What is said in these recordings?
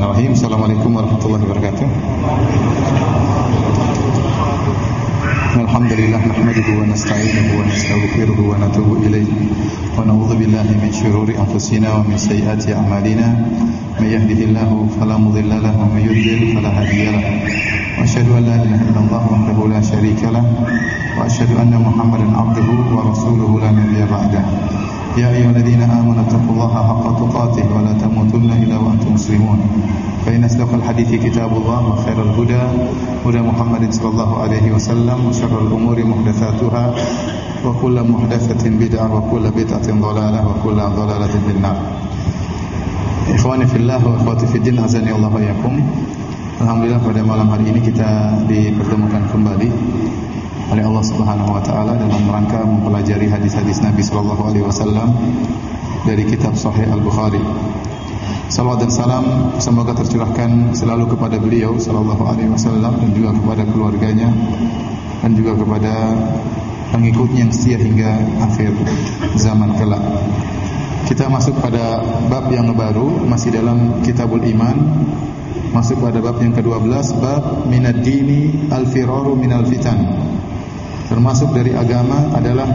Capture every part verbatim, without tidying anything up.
Bismillahirrahmanirrahim. Assalamualaikum warahmatullahi wabarakatuh. Alhamdulillah nahmaduhu wa nasta'inuhu wa nastaghfiruhu wa natubu ilayhi wa na'udzu billahi min shururi anfusina wa min sayyiati a'malina. May yahdihillahu fala mudilla lahu wa may yudlil fala hadiya lahu. Wa asyhadu an la ilaha illallah wahdahu la syarika lah wa asyhadu anna Muhammadan 'abduhu wa rasuluhu la nabiyya ba'dahu. Ya ayyuhalladzina amanu taqullaha haqqa tuqatih wa la tamutunna illa wa antum muslimun. Fa inna asdaqal hadithi kitabullah wa khairal huda huda Muhammadin sallallahu alaihi wasallam wa syarrul umuri muhdatsatuha wa kullu muhdatsatin bid'ah wa kullu bid'atin dhalalah wa kullu dhalalatin finnar. Ikhwani fillah wa akhwati fiddin, azani Allah wa iyyakum. Alhamdulillah pada malam hari ini kita dipertemukan kembali oleh Allah Subhanahu wa taala dalam rangka mempelajari hadis-hadis Nabi sallallahu alaihi wasallam dari kitab Sahih Al-Bukhari. Salawat dan salam semoga tercurahkan selalu kepada beliau sallallahu alaihi wasallam dan juga kepada keluarganya dan juga kepada pengikutnya yang setia hingga akhir zaman kelak. Kita masuk pada bab yang baru, masih dalam Kitabul Iman. Masuk pada bab yang kedua belas, bab minad dini al-firaru minal fitan. Termasuk dari agama adalah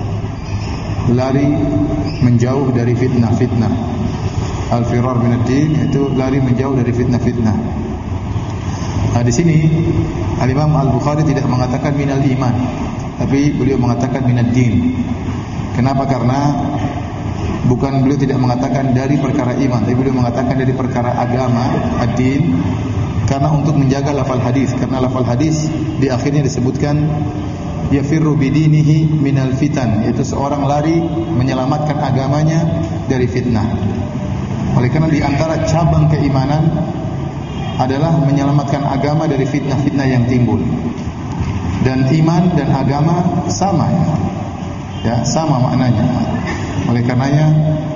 lari menjauh dari fitnah-fitnah. Al-firar minad din itu lari menjauh dari fitnah-fitnah. Nah, di sini Al-Imam Al-Bukhari tidak mengatakan minal iman, tapi beliau mengatakan minad din. Kenapa? Karena bukan beliau tidak mengatakan dari perkara iman, tapi beliau mengatakan dari perkara agama, ad-din, karena untuk menjaga lafal hadis. Karena lafal hadis di akhirnya disebutkan yafirru bidinihi minal fitan, yaitu seorang lari menyelamatkan agamanya dari fitnah. Oleh karena di antara cabang keimanan adalah menyelamatkan agama dari fitnah-fitnah yang timbul. Dan iman dan agama sama, ya, sama maknanya. Oleh karenanya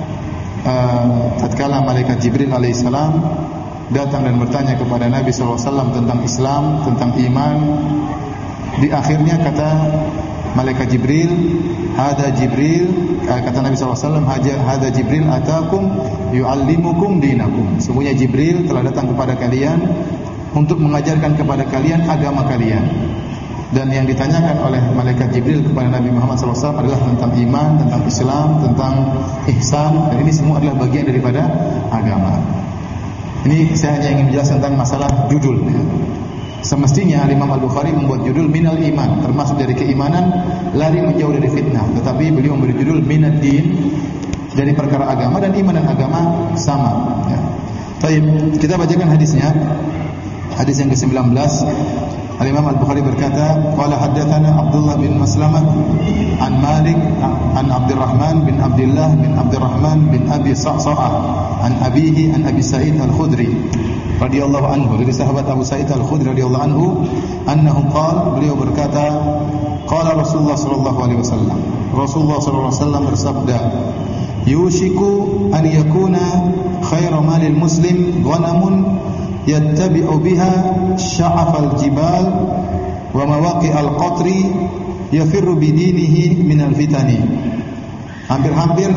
uh, tatkala malaikat Jibril alaihissalam datang dan bertanya kepada Nabi sallallahu alaihi wasallam tentang Islam, tentang iman, di akhirnya kata malaikat Jibril, hada Jibril, kata Nabi sallallahu alaihi wasallam, hada Jibril atakum yu'allimukum dinakum. Sesungguhnya Jibril telah datang kepada kalian untuk mengajarkan kepada kalian agama kalian. Dan yang ditanyakan oleh malaikat Jibril kepada Nabi Muhammad sallallahu alaihi wasallam adalah tentang iman, tentang Islam, tentang ihsan, dan ini semua adalah bagian daripada agama. Ini saya hanya ingin menjelaskan tentang masalah judul, ya. Semestinya Imam Al-Bukhari membuat judul minal iman, termasuk dari keimanan, lari menjauh dari fitnah. Tetapi beliau memberi judul minad din, dari perkara agama, dan iman dan agama sama, ya. Baik, kita bacakan hadisnya. Hadis yang ke sembilan belas. Al-Imam Al-Bukhari berkata, qala haddatsana Abdullah bin Maslamah an Malik an Abdurrahman bin Abdullah bin Abdurrahman bin Abi Sa'sa'ah an abihi an Abi Sa'id Al-Khudri radhiyallahu anhu, dari sahabat Abu Sa'id Al-Khudri radhiyallahu anhu, annahu qala, beliau berkata, qala Rasulullah sallallahu alaihi wasallam, Rasulullah sallallahu alaihi wasallam bersabda, yushiku an yakuna khairu malil muslim ghanamun yattabi'u biha sya'afal jibal wa mawaqi'al qatri yafirru bidinihi minal fitani. Hampir-hampir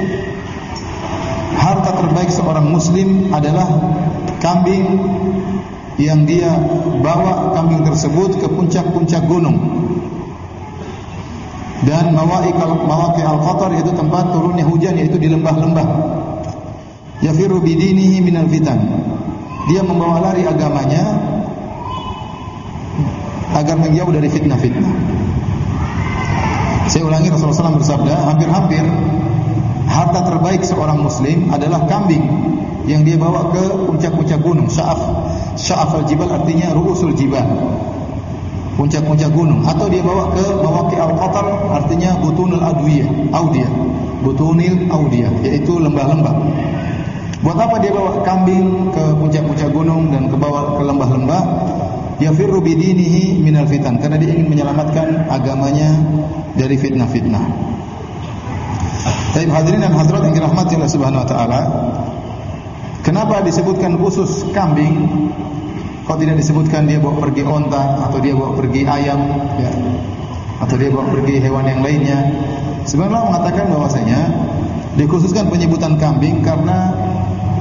harta terbaik seorang muslim adalah kambing yang dia bawa kambing tersebut ke puncak-puncak gunung, dan mawaqi'al qatr itu tempat turunnya hujan, yaitu di lembah-lembah. Yafirru bidinihi minal fitan, dia membawa lari agamanya agar menjauh dari fitnah-fitnah. Saya ulangi, Rasulullah shallallahu alaihi wasallam bersabda, hampir-hampir harta terbaik seorang muslim adalah kambing yang dia bawa ke puncak-puncak gunung. Sya'af, sya'af al-jibal artinya ru'usul jibal, puncak-puncak gunung. Atau dia bawa ke mawaqi' al-qatar, artinya butunul adwiyah, audiyah, butunil audiyah, yaitu lembah-lembah. Buat apa dia bawa kambing ke puncak-puncak gunung dan ke bawah ke lembah-lembah? Yafirru bidinihi minal fitan, karena dia ingin menyelamatkan agamanya dari fitnah-fitnah. Baik, hadirin dan hadirat yang dirahmati Allah Subhanahu wa taala, kenapa disebutkan khusus kambing? Kok tidak disebutkan dia bawa pergi onta, atau dia bawa pergi ayam, ya, atau dia bawa pergi hewan yang lainnya? Sebenarnya mengatakan bahwasanya dikhususkan penyebutan kambing karena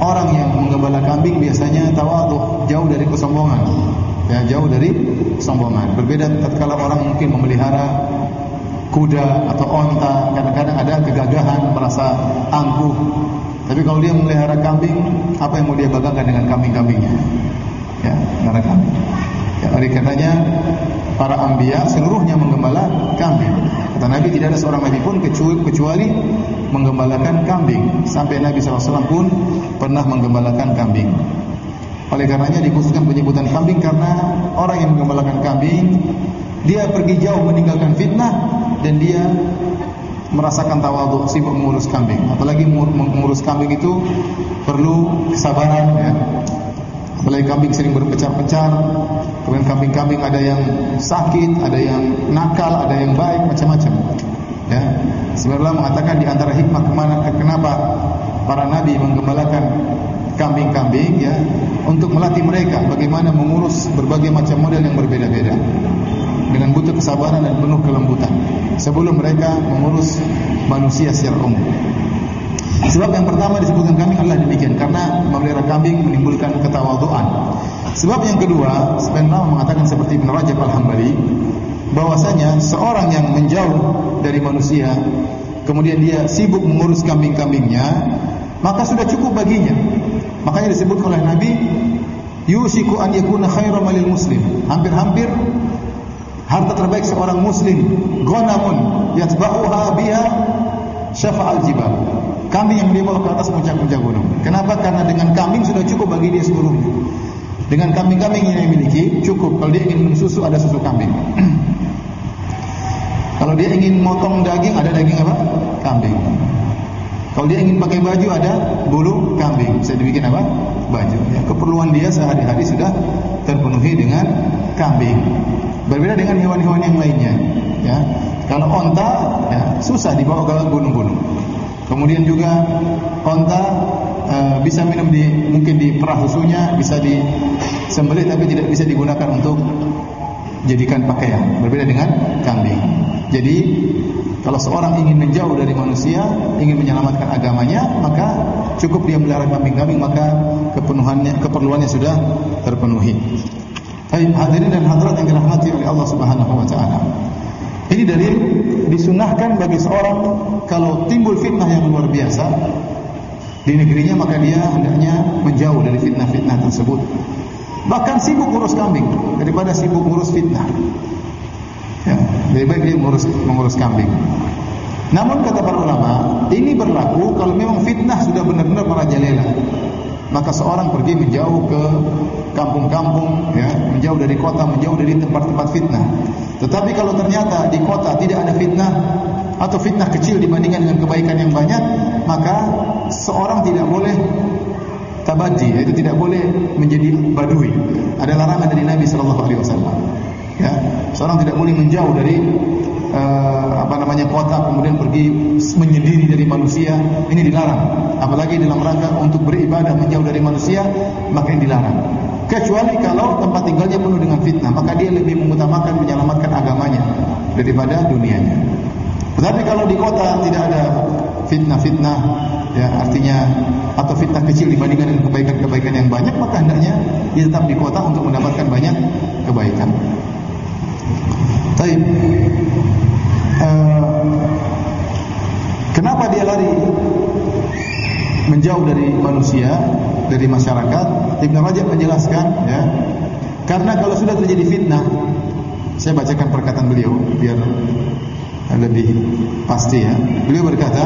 orang yang menggembala kambing biasanya tawadhu, jauh dari kesombongan. Ya, jauh dari kesombongan. Berbeda tatkala orang mungkin memelihara kuda atau onta, kadang-kadang ada kegagahan, merasa angkuh. Tapi kalau dia memelihara kambing, apa yang mau dia banggakan dengan kambing-kambingnya? Ya, karena kambing. Ya, oleh karenanya para anbiya seluruhnya menggembala kambing. Kata Nabi, tidak ada seorang nabi pun kecuali menggembalakan kambing. Sampai Nabi shallallahu alaihi wasallam pun pernah menggembalakan kambing. Oleh karenanya dikhususkan penyebutan kambing karena orang yang menggembalakan kambing, dia pergi jauh meninggalkan fitnah dan dia merasakan tawadhu, sibuk mengurus kambing. Apalagi mengurus kambing itu perlu kesabaran, ya. Apalagi kambing sering berpencar-pencar. Kemudian kambing-kambing ada yang sakit, ada yang nakal, ada yang baik, macam-macam. Ya, sebenarnya mengatakan di antara hikmah kemana, kenapa para nabi menggembalakan kambing-kambing, ya, untuk melatih mereka bagaimana mengurus berbagai macam model yang berbeda-beda dengan butuh kesabaran dan penuh kelembutan sebelum mereka mengurus manusia secara umum. Sebab yang pertama disebutkan kambing adalah demikian, karena memelihara kambing menimbulkan ketawadhuan. Sebab yang kedua, sebenarnya mengatakan seperti Ibn Rajab Al-Hambali, bahwasanya seorang yang menjauh dari manusia, kemudian dia sibuk mengurus kambing-kambingnya, maka sudah cukup baginya. Makanya disebut oleh Nabi, yusiku an yakuna khairan malil muslim. Hampir-hampir harta terbaik seorang muslim, ghanamun yatba'uha biha syafa'al jibal. Kambing yang dibawa ke atas puncak-puncak gunung. Kenapa? Karena dengan kambing sudah cukup bagi dia seluruhnya. Dengan kambing-kambing yang dia miliki cukup. Kalau dia ingin susu, ada susu kambing. Kalau dia ingin motong daging, ada daging apa? Kambing. Kalau dia ingin pakai baju, ada bulu kambing. Bisa dibikin apa? Baju. Ya, keperluan dia sehari-hari sudah terpenuhi dengan kambing. Berbeda dengan hewan-hewan yang lainnya. Ya, kalau onta, ya, susah dibawa ke gunung-gunung. Kemudian juga onta e, bisa minum di, mungkin di perah susunya, bisa disembelih tapi tidak bisa digunakan untuk jadikan pakaian. Berbeda dengan kambing. Jadi kalau seorang ingin menjauh dari manusia, ingin menyelamatkan agamanya, maka cukup dia melihara kambing-kambing, maka kepenuhannya, keperluannya sudah terpenuhi. Baik, hadirin dan hadirat yang dirahmati oleh Allah Subhanahu wa taala. Ini dalil disunahkan bagi seorang kalau timbul fitnah yang luar biasa di negerinya, maka dia hendaknya menjauh dari fitnah-fitnah tersebut. Bahkan sibuk ngurus kambing daripada sibuk ngurus fitnah. Ya, lebih baik dia mengurus, mengurus kambing. Namun kata para ulama, ini berlaku kalau memang fitnah sudah benar-benar merajalela. Maka seorang pergi menjauh ke kampung-kampung, ya, menjauh dari kota, menjauh dari tempat-tempat fitnah. Tetapi kalau ternyata di kota tidak ada fitnah atau fitnah kecil dibandingkan dengan kebaikan yang banyak, maka seorang tidak boleh tabaddi, yaitu tidak boleh menjadi badui. Ada larangan dari Nabi sallallahu alaihi wasallam. Ya, seorang tidak boleh menjauh dari uh, apa namanya kota kemudian pergi menyendiri dari manusia. Ini dilarang. Apalagi dalam rangka untuk beribadah menjauh dari manusia, maka ini dilarang. Kecuali kalau tempat tinggalnya penuh dengan fitnah, maka dia lebih mengutamakan menyelamatkan agamanya daripada dunianya. Tetapi kalau di kota tidak ada fitnah-fitnah, ya artinya atau fitnah kecil dibandingkan dengan kebaikan-kebaikan yang banyak, maka hendaknya dia tetap di kota untuk mendapatkan banyak kebaikan. Baik. Uh, kenapa dia lari menjauh dari manusia, dari masyarakat? Ibn Rajab menjelaskan, ya, karena kalau sudah terjadi fitnah, saya bacakan perkataan beliau biar lebih pasti, ya. Beliau berkata,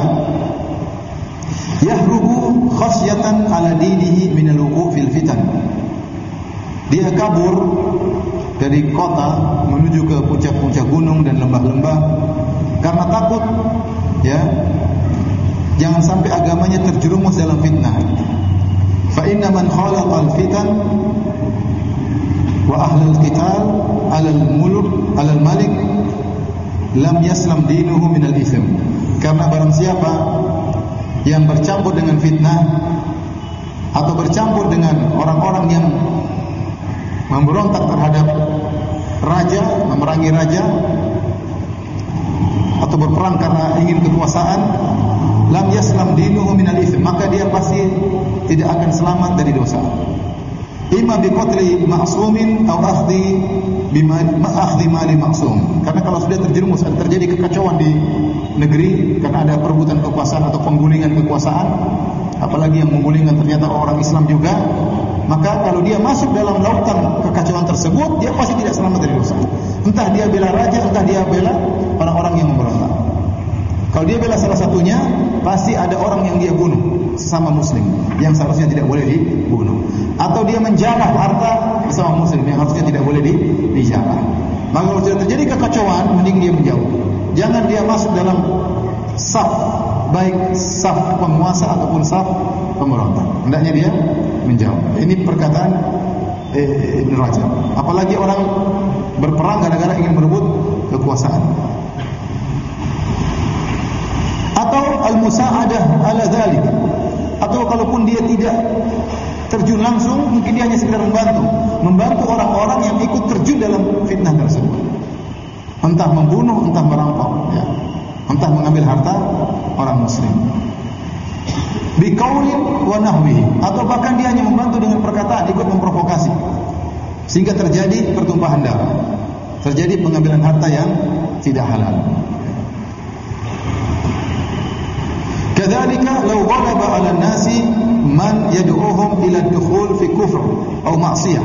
yahrubu khasyatan ala dinihi min al-wuqu' fil fitan. Dia kabur dari kota menuju ke puncak-puncak gunung dan lembah-lembah karena takut, ya, jangan sampai agamanya terjerumus dalam fitnah. Fa inna man khalaqal fitan wa ahlul qital 'alal muluk 'alal malik lam yaslam dinuhu minal itsm. Karena barang siapa yang bercampur dengan fitnah atau bercampur dengan orang-orang yang memberontak terhadap raja, memerangi raja atau berperang karena ingin kekuasaan, lam yaslam dinuhu minal itsm, maka dia pasti tidak akan selamat dari dosa. Imma bi qatli ma'sumin aw akhdhi bima akhdhi mali ma'sum. Karena kalau sudah terjerumus, terjadi kekacauan di negeri karena ada perebutan kekuasaan atau penggulingan kekuasaan, apalagi yang menggulingkan ternyata orang Islam juga, maka kalau dia masuk dalam lautan kekacauan tersebut, dia pasti tidak selamat dari dosa. Entah dia bela raja, entah dia bela orang-orang yang memberontak. Kalau dia bela salah satunya, pasti ada orang yang dia bunuh, sesama muslim, yang seharusnya tidak boleh dibunuh. Atau dia menjarah harta bersama muslim, yang harusnya tidak boleh di, dijarah. Maka kalau sudah terjadi kekacauan, mending dia menjauh. Jangan dia masuk dalam saf, baik saf penguasa ataupun saf pemberontak. Hendaknya dia menjauh. Ini perkataan eh, Ibn Rajab. Apalagi orang berperang gara-gara ingin merebut kekuasaan. Atau al-musa'adah ala dzalik. Atau kalaupun dia tidak terjun langsung, mungkin dia hanya sekedar membantu, membantu orang-orang yang ikut terjun dalam fitnah tersebut. Entah membunuh, entah merampok, ya. Entah mengambil harta orang muslim. Biqaulin wa nahwihi, atau bahkan dia hanya membantu dengan perkataan, ikut memprovokasi, sehingga terjadi pertumpahan darah, terjadi pengambilan harta yang tidak halal. Kadzalika law ghalaba 'ala an-nasi man yad'uuhum ila ad-dukhul fi kufr aw ma'siyah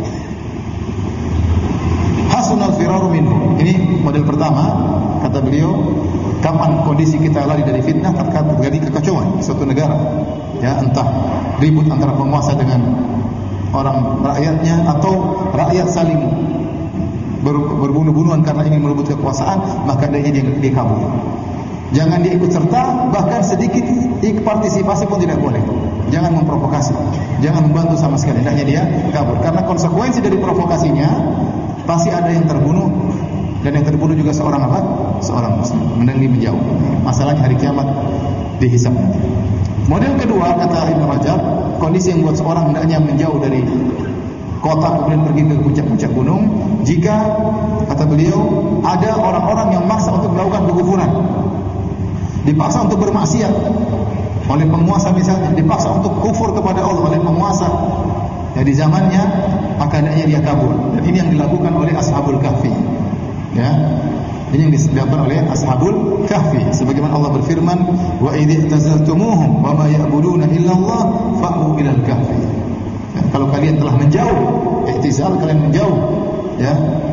hasun al-firar minhu. Ini model pertama, kata beliau, kapan kondisi kita lari dari fitnah tatkala terjadi kekacauan di suatu negara, ya, entah ribut antara penguasa dengan orang rakyatnya, atau rakyat saling ber, berbunuh-bunuhan karena ingin merebut kekuasaan, maka dia dia, dia kabur. Jangan dia ikut serta, bahkan sedikit partisipasi pun tidak boleh. Jangan memprovokasi, jangan membantu sama sekali. Hendaknya dia kabur, karena konsekuensi dari provokasinya pasti ada yang terbunuh, dan yang terbunuh juga seorang apa? Seorang muslim. Mending menjauh. Masalahnya hari kiamat dihisab nanti. Model kedua, kata Ibn Rajab, kondisi yang buat seorang hendaknya menjauh dari kota kemudian pergi ke puncak-puncak gunung, jika, kata beliau, ada orang-orang yang maksa untuk melakukan kekufuran, dipaksa untuk bermaksiat oleh penguasa, misalnya dipaksa untuk kufur kepada Allah oleh penguasa, ya, di zamannya, maka hendaknya dia kabur. Dan ini yang dilakukan oleh Ashabul Kahfi, ya. Ini yang dilakukan oleh Ashabul Kahfi, sebagaimana Allah berfirman, wa idh tazaltumuhum wa ma ya'buduna illa Allah fa'u ilal kahfi. Ya, kalau kalian telah menjauh, ihtizal, kalian menjauh, ya,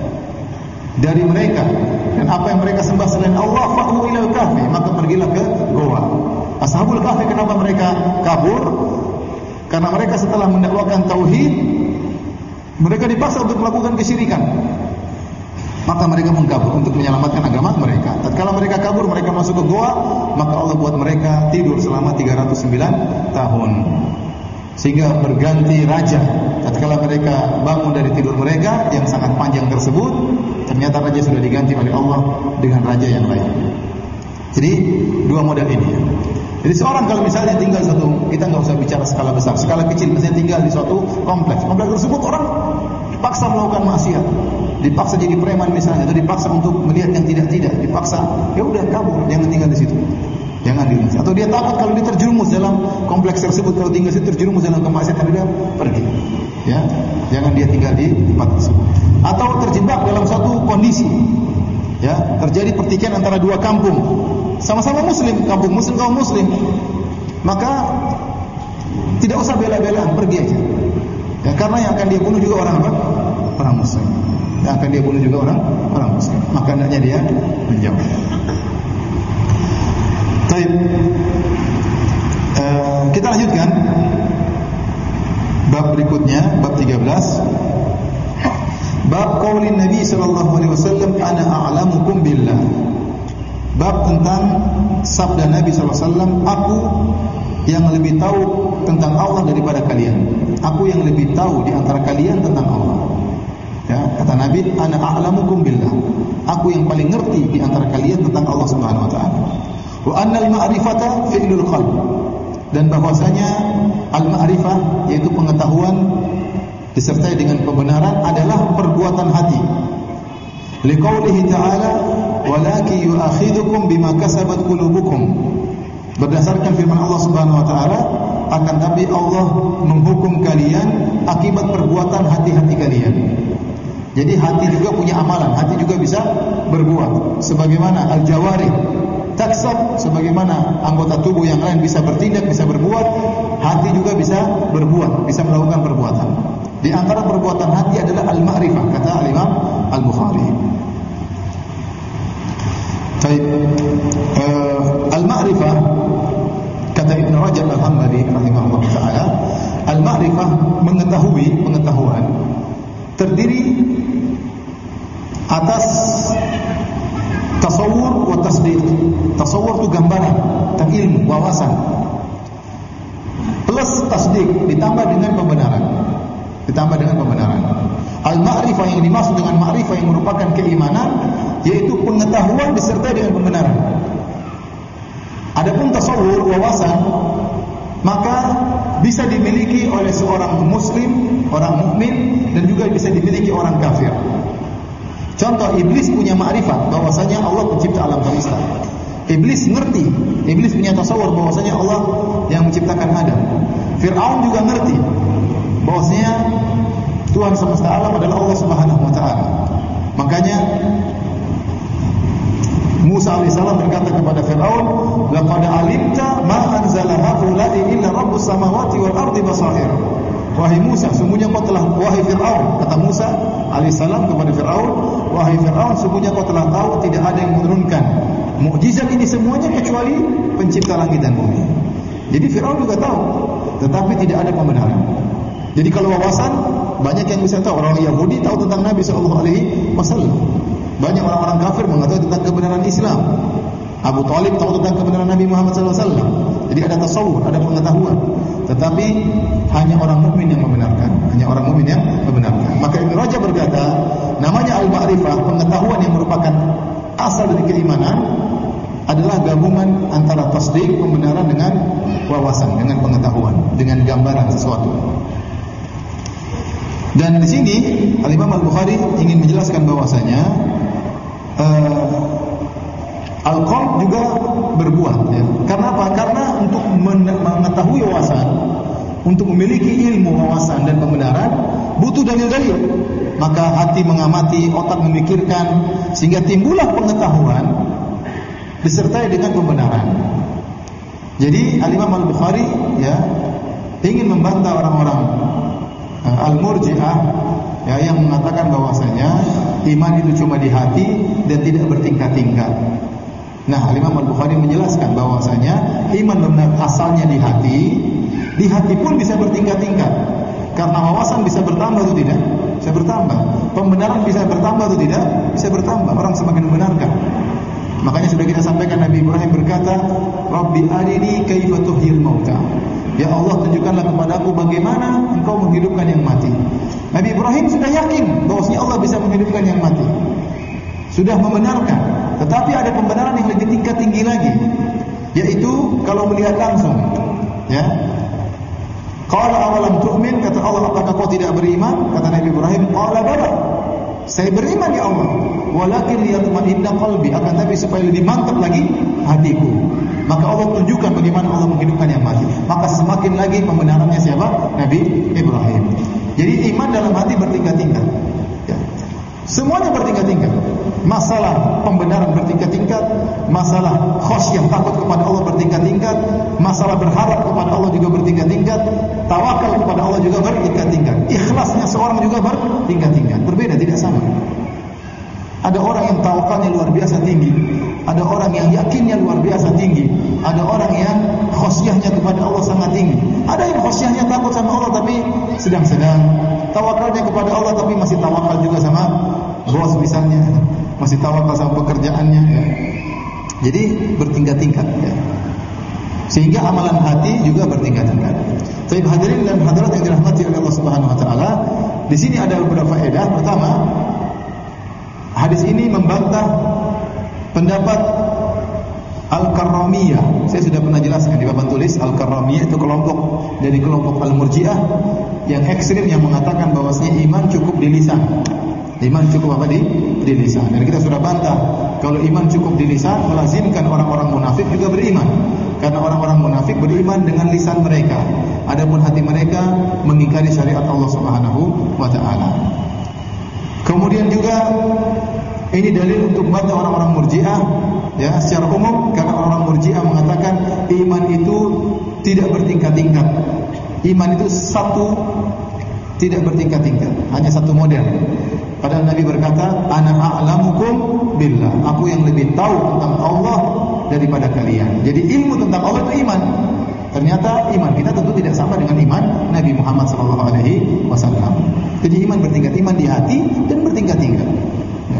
dari mereka dan apa yang mereka sembah selain Allah, fa'u ilal kahfi, maka pergilah ke goa. Ashabul Kahfi, kenapa mereka kabur? Karena mereka setelah mendakwakan tauhid, mereka dipaksa untuk melakukan kesyirikan, maka mereka mengkabur untuk menyelamatkan agama mereka. Tatkala mereka kabur, mereka masuk ke goa, maka Allah buat mereka tidur selama tiga ratus sembilan tahun, sehingga berganti raja. Tatkala mereka bangun dari tidur mereka yang sangat panjang tersebut, ternyata raja sudah diganti oleh Allah dengan raja yang lain. Jadi dua model ini. Jadi seorang kalau misalnya tinggal satu, kita nggak usah bicara skala besar, skala kecil, misalnya tinggal di suatu kompleks, kompleks tersebut orang dipaksa melakukan maksiat, dipaksa jadi preman misalnya, atau dipaksa untuk melihat yang tidak-tidak, dipaksa, ya udah kabur, jangan tinggal di situ, jangan di situ. Atau dia takut kalau dia terjerumus dalam kompleks tersebut, kalau tinggal di situ terjerumus dalam kemaksiatan, dia pergi, ya, jangan dia tinggal di tempat tersebut. Atau terjebak dalam suatu kondisi, ya, terjadi pertikaian antara dua kampung, sama-sama muslim, kampung muslim, kaum muslim, maka tidak usah bela-belaan, pergi aja, ya, karena yang akan dia bunuh juga orang apa? Orang muslim. Yang akan dia bunuh juga orang orang muslim. Maka hendaknya dia menjauh. Baik, uh, kita lanjutkan bab berikutnya, bab tiga belas. Bab qaulin Nabi sallallahu alaihi wasallam, ana a'lamukum billah. Bab tentang sabda Nabi sallallahu alaihi wasallam, aku yang lebih tahu tentang Allah daripada kalian. Aku yang lebih tahu di antara kalian tentang Allah. Ya, kata Nabi, ana a'lamukum billah. Aku yang paling ngerti di antara kalian tentang Allah Subhanahu wa taala. Wa annal ma'rifata fi'lul qalb. Dan bahwasanya al-ma'rifah, yaitu pengetahuan disertai dengan pembenaran, adalah perbuatan hati. Liqaulihi ta'ala, walakin yu'akhidhukum bima kasabat qulubukum berdasarkan firman Allah Subhanahu wa taala, akan tapi Allah menghukum kalian akibat perbuatan hati-hati kalian. Jadi hati juga punya amalan, hati juga bisa berbuat. Sebagaimana al-jawarih taksab, sebagaimana anggota tubuh yang lain bisa bertindak, bisa berbuat, hati juga bisa berbuat, bisa melakukan perbuatan. Di antara perbuatan hati adalah al-ma'rifah, kata al-Imam Al-Bukhari. Baik, uh, al-ma'rifah kata Ibn Rajab Al-Hambali rahimahullah taala, al-ma'rifah mengetahui, pengetahuan terdiri atas tasawur wa tasdiq. Tasawur itu gambaran dan ilmu, wawasan, plus tasdiq ditambah dengan pembenaran, ditambah dengan pembenaran. Al-ma'rifah yang dimaksud dengan ma'rifah yang merupakan keimanan, yaitu pengetahuan disertai dengan pembenaran. Adapun tasawur, wawasan, maka bisa dimiliki oleh seorang muslim, orang mukmin, dan juga bisa dimiliki orang kafir. Contoh, iblis punya ma'rifat bahwasanya Allah pencipta alam semesta. Iblis ngerti, iblis punya tasawur bahwasanya Allah yang menciptakan Adam. Fir'aun juga ngerti bahwasanya Tuhan semesta alam adalah Allah Subhanahu wa taala. Makanya Musa alaihissalam berkata kepada Fir'aun, "Laqad alimta ma anzala haula'i illa rabbus samawati wal ardi basair." Wahai Musa, sungguhnya kau telah, wahai Fir'aun, kata Musa alaihissalam kepada Fir'aun, wahai Fir'aun, sungguhnya kau telah tahu tidak ada yang menurunkan mukjizat ini semuanya kecuali pencipta langit dan bumi. Jadi Fir'aun juga tahu, tetapi tidak ada pembenaran. Jadi kalau wawasan, banyak yang bisa tahu. Orang Yahudi tahu tentang Nabi shallallahu alaihi wasallam. Banyak orang-orang kafir mengetahui tentang kebenaran Islam. Abu Talib tahu tentang kebenaran Nabi Muhammad shallallahu alaihi wasallam. Jadi ada tasawur, ada pengetahuan. Tetapi hanya orang mukmin yang membenarkan, hanya orang mukmin yang membenarkan. Maka Ibnu Rajab berkata, namanya al-ma'rifah, pengetahuan yang merupakan asal dari keimanan, adalah gabungan antara tasdik, pembenaran, dengan wawasan, dengan pengetahuan, dengan gambaran sesuatu. Dan di sini Al-Imam Al-Bukhari ingin menjelaskan bahwasanya uh, al-qalb juga berbuat, ya. Karena apa? Karena untuk mengetahui wawasan, untuk memiliki ilmu, wawasan dan pembenaran, butuh dalil-dalil. Maka hati mengamati, otak memikirkan, sehingga timbullah pengetahuan disertai dengan pembenaran. Jadi Al-Imam Al-Bukhari, ya, ingin membantah orang-orang Al-Murji'ah, ya, yang mengatakan bahwasanya iman itu cuma di hati dan tidak bertingkat-tingkat. Nah, Al-Imam Al-Bukhari menjelaskan bahwasanya iman benar asalnya di hati, di hati pun bisa bertingkat-tingkat. Karena wawasan bisa bertambah atau tidak? Bisa bertambah. Pembenaran bisa bertambah atau tidak? Bisa bertambah. Orang semakin membenarkan. Makanya sudah kita sampaikan, Nabi Ibrahim berkata, "Rabbi arini kaifa tuhyil mauta." Ya Allah, tunjukkanlah kepadaku bagaimana Engkau menghidupkan yang mati. Nabi Ibrahim sudah yakin bahwasanya Allah bisa menghidupkan yang mati. Sudah membenarkan. Tetapi ada pembenaran yang lebih tingkat tinggi lagi, yaitu kalau melihat langsung, ya. Qala awalam tu'min, kata Allah, apakah kau tidak beriman? Kata Nabi Ibrahim, qala bala, saya beriman ya Allah, walakin liyatma'inna qalbi, akan tapi supaya lebih mantap lagi hatiku. Maka Allah tunjukkan bagaimana Allah menghidupkan yang mati. Maka semakin lagi pembenarannya siapa? Nabi Ibrahim. Jadi iman dalam hati bertingkat-tingkat, ya. Semuanya bertingkat-tingkat. Masalah pembenaran bertingkat-tingkat, masalah khasyah, takut kepada Allah bertingkat-tingkat, masalah berharap kepada Allah juga bertingkat-tingkat, tawakal kepada Allah juga bertingkat-tingkat, ikhlasnya seorang juga bertingkat-tingkat. Berbeda, tidak sama. Ada orang yang tawakalnya luar biasa tinggi, ada orang yang yakinnya luar biasa tinggi, ada orang yang khasyahnya kepada Allah sangat tinggi, ada yang khasyahnya takut sama Allah tapi sedang-sedang, tawakalnya kepada Allah tapi masih tawakal juga sama bos misalnya, masih tawakal sama pekerjaannya, ya. Jadi bertingkat-tingkat, ya. Sehingga amalan hati juga bertingkat-tingkat. Tapi hadirin dan hadirat yang dirahmati oleh Allah Subhanahu wa taala, di sini ada beberapa faedah. Pertama, hadis ini membantah pendapat Al-Karramiyah. Saya sudah pernah jelaskan di papan tulis, Al-Karramiyah itu kelompok dari kelompok Al-Murji'ah yang ekstrim, yang mengatakan bahwasanya iman cukup di lisan. Iman cukup apa di, di lisan. Dan kita sudah bantah Kalau iman cukup di lisan, melazimkan orang-orang munafik juga beriman. Karena orang-orang munafik beriman dengan lisan mereka. Adapun hati mereka mengingkari syariat Allah Subhanahu wa taala. Kemudian juga ini dalil untuk membantah orang-orang Murji'ah ya secara umum, karena orang Murji'ah mengatakan iman itu tidak bertingkat-tingkat. Iman itu satu, tidak bertingkat-tingkat, hanya satu model. Padahal Nabi berkata, "Ana a'lamukum billah." Aku yang lebih tahu tentang Allah daripada kalian. Jadi ilmu tentang Allah itu iman. Ternyata iman kita tentu tidak sama dengan iman Nabi Muhammad sallallahu alaihi wasallam. Jadi iman bertingkat, iman di hati dan bertingkat-tingkat. Ya.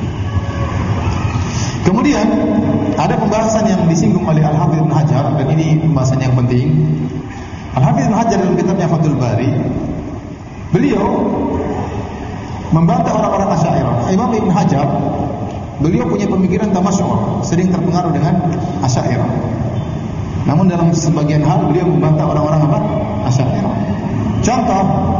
Kemudian ada pembahasan yang disinggung oleh Al-Hafidz Ibnu Hajar, dan ini pembahasan yang penting. Al-Hafidz Ibnu Hajar dalam kitabnya Fathul Bari, beliau membantah orang-orang Asy'ariyah. Imam Ibnu Hajar, beliau punya pemikiran tamasyur, sering terpengaruh dengan Asy'ariyah. Namun dalam sebagian hal beliau membantah orang-orang apa? Asy'ariyah. Contoh,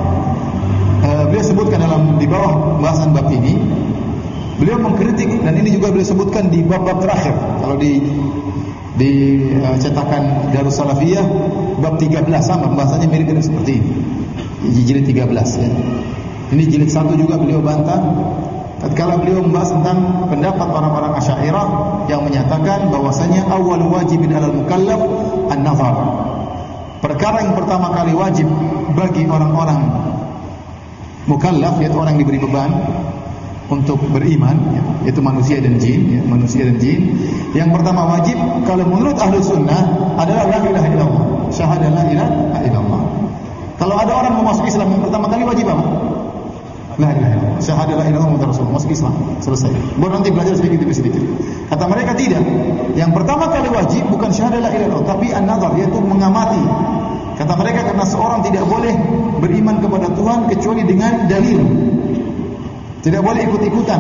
uh, beliau sebutkan dalam di bawah pembahasan bab ini, beliau mengkritik, dan ini juga beliau sebutkan di bab-bab terakhir. Kalau di di uh, cetakan Darus Salafiyah bab tiga belas sama pembahasannya mirip-mirip seperti ini. Jilid tiga belas ya. Ini jilid satu juga beliau bantah tatkala beliau membahas tentang pendapat orang-orang Asy'ariyah yang menyatakan bahwasanya awal wajibin 'alal mukallaf an-nazar. Perkara yang pertama kali wajib bagi orang-orang mukallaf, yaitu orang yang diberi beban untuk beriman, ya, yaitu manusia dan jin, ya, manusia dan jin. Yang pertama wajib kalau menurut ahlu sunnah adalah la ilaha illallah, syahadah la ilaha illallah. Kalau ada orang mau masuk Islam yang pertama kali wajib apa? La ilaha illallah, syahadah la ilaha illallah Rasulullah, masuk Islam, selesai. Baru nanti belajar sedikit demi sedikit. Kata mereka tidak. Yang pertama kali wajib bukan syahadah la ilaha illallah, tapi an-nazar, yaitu mengamati. Kata mereka karena seorang tidak boleh beriman kepada Tuhan kecuali dengan dalil. Tidak boleh ikut-ikutan.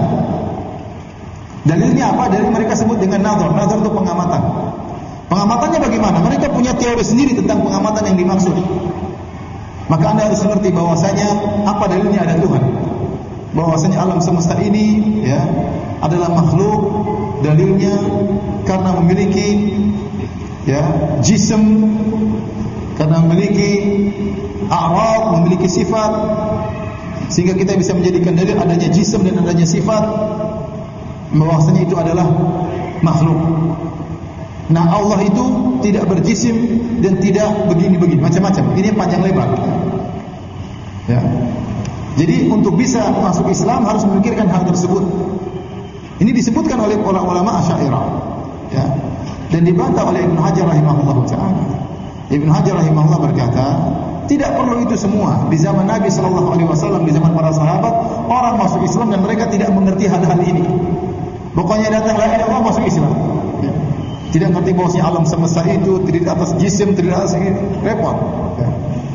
Dalilnya apa? Dalil mereka sebut dengan nazar. Nazar itu pengamatan. Pengamatannya bagaimana? Mereka punya teori sendiri tentang pengamatan yang dimaksud. Maka Anda harus mengerti bahwasanya apa dalilnya ada Tuhan. Bahwasanya alam semesta ini ya adalah makhluk, dalilnya karena memiliki ya jism, karena memiliki a'rad, memiliki sifat, sehingga kita bisa menjadikan dalil adanya jism dan adanya sifat, bahwasanya itu adalah makhluk. Nah, Allah itu tidak berjisim dan tidak begini-begini, macam-macam. Ini panjang lebar. Ya. Jadi untuk bisa masuk Islam harus memikirkan hal tersebut. Ini disebutkan oleh ulama Asy'ariyah, ya. Dan dibantah oleh Ibnu Hajar rahimahullah taala. Ibnu Hajar rahimahullah berkata, tidak perlu itu semua. Di zaman Nabi sallallahu alaihi wasallam, di zaman para sahabat, orang masuk Islam dan mereka tidak mengerti hal-hal ini. Pokoknya datang la ilaha illallah masuk Islam. Ya. Tidak mengerti bahwasanya alam semesta itu terdiri atas jisim, terdiri atas ini, repot. Ya.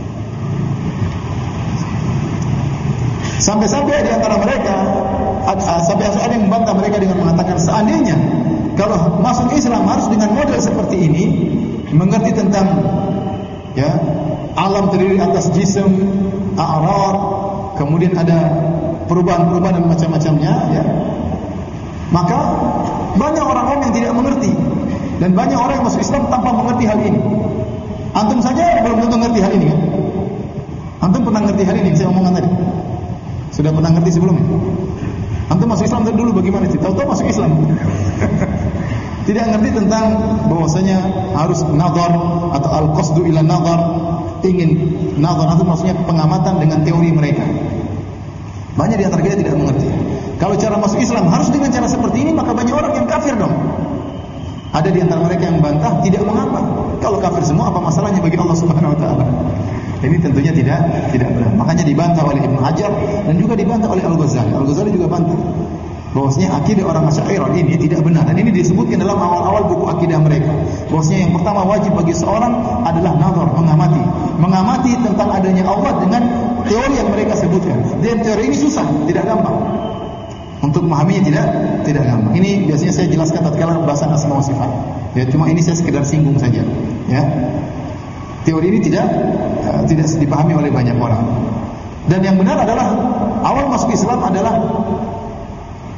Sampai-sampai di antara mereka sampai ada yang membantah mereka dengan mengatakan seandainya kalau masuk Islam harus dengan model seperti ini, mengerti tentang ya alam terdiri atas jisim, a'rad, kemudian ada perubahan-perubahan dan macam-macamnya, ya. Maka banyak orang-orang yang tidak mengerti, dan banyak orang yang masuk Islam tanpa mengerti hal ini. Antum saja belum tentu mengerti hal ini kan? Antum pernah mengerti hal ini yang saya omongkan tadi? Sudah pernah ngerti sebelumnya? Antum masuk Islam dulu bagaimana sih? Tahu-tahu masuk Islam. Tidak ngerti tentang bahwasanya harus nazar atau al-qasdu ila nazar, ingin nazar itu maksudnya pengamatan dengan teori mereka. Banyak di antara kita tidak mengerti. Kalau cara masuk Islam harus dengan cara seperti ini, maka banyak orang yang kafir dong. Ada di antara mereka yang bantah, tidak mengapa. Kalau kafir semua, apa masalahnya bagi Allah Subhanahu wa taala? Ini tentunya tidak tidak benar. Makanya dibantah oleh Ibnu Hajar dan juga dibantah oleh Al-Ghazali. Al-Ghazali juga bantah bahwasanya akidah orang Asy'ariyah ini tidak benar, dan ini disebutkan dalam awal-awal buku akidah mereka. Bahwasanya yang pertama wajib bagi seorang adalah nazar, mengamati. Mengamati tentang adanya Allah dengan teori yang mereka sebutkan. Dan teori ini susah, tidak gampang. Untuk memahaminya tidak tidak gampang. Ini biasanya saya jelaskan tatkala pembahasan asma wa sifat. Ya, cuma ini saya sekedar singgung saja, ya. Teori ini tidak uh, tidak dipahami oleh banyak orang. Dan yang benar adalah awal masuk Islam adalah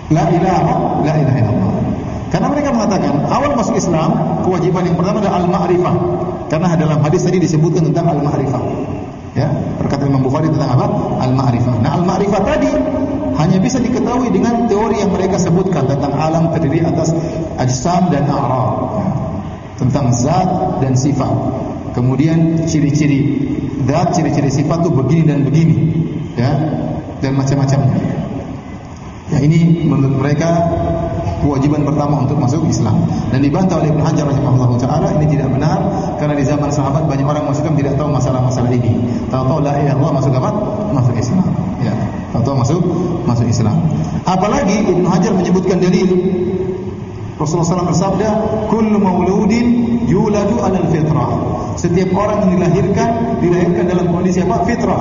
La ilaha la ilaha illallah. Karena mereka mengatakan awal masuk Islam kewajiban yang pertama adalah al-ma'rifah. Karena dalam hadis tadi disebutkan tentang al-ma'rifah. Ya, perkataan Imam Bukhari tentang apa? Al-ma'rifah. Nah, al-ma'rifah tadi hanya bisa diketahui dengan teori yang mereka sebutkan tentang alam terdiri atas ajsam dan a'rad. Ya. Tentang zat dan sifat. Kemudian ciri-ciri zat, ciri-ciri sifat itu begini dan begini. Ya, dan macam-macamnya. Ya, ini menurut mereka kewajiban pertama untuk masuk Islam. Dan dibantah oleh Ibnu Hajar rahimahullah taala, ini tidak benar karena di zaman sahabat banyak orang masuk Islam tidak tahu masalah-masalah ini. Tahu-tahu la ilaha illallah masuk apa? Masuk Islam. Ya, tahu-tahu masuk masuk Islam. Apalagi Ibnu Hajar menyebutkan dalil Rasulullah shallallahu alaihi wasallam bersabda, "Kullu mauludin yuladu 'alal fitrah." Setiap orang yang dilahirkan dilahirkan dalam kondisi apa? Fitrah.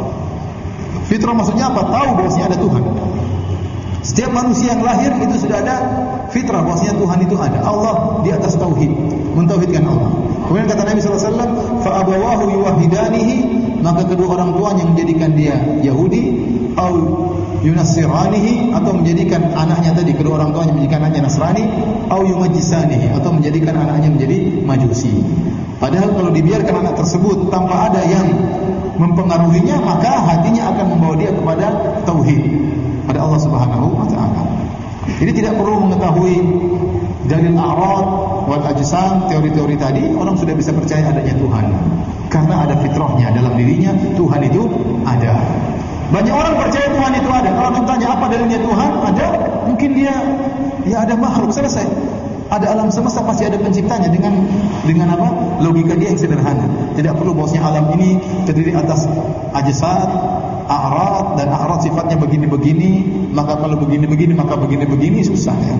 Fitrah maksudnya apa? Tahu bahwasanya ada Tuhan. Setiap manusia yang lahir itu sudah ada fitrah bahwasanya Tuhan itu ada. Allah di atas tauhid, mentauhidkan Allah. Kemudian kata Nabi sallallahu alaihi wasallam, "Fa abawahu yuwahhidanihi," maka kedua orang tuanya menjadikan dia Yahudi, atau yunassiranihi, atau menjadikan anaknya tadi kedua orang tuanya menjadikan anaknya Nasrani, atau yumajjisanihi, atau menjadikan anaknya menjadi Majusi. Padahal kalau dibiarkan anak tersebut tanpa ada yang mempengaruhinya, maka hatinya akan membawa dia kepada tauhid, pada Allah Subhanahu wa taala. Jadi tidak perlu mengetahui dalil a'rad wal ajsam, teori-teori tadi, orang sudah bisa percaya adanya Tuhan. Karena ada fitrahnya dalam dirinya, Tuhan itu ada. Banyak orang percaya Tuhan itu ada. Kalau ditanya apa dalilnya Tuhan ada, mungkin dia ya ada makhluk, selesai. Ada alam semesta, pasti ada penciptanya dengan dengan apa? Logika dia yang sederhana. Tidak perlu bahwasanya alam ini terdiri atas ajsad, a'rad, dan a'rad sifatnya begini-begini, maka kalau begini-begini maka begini-begini, susah ya.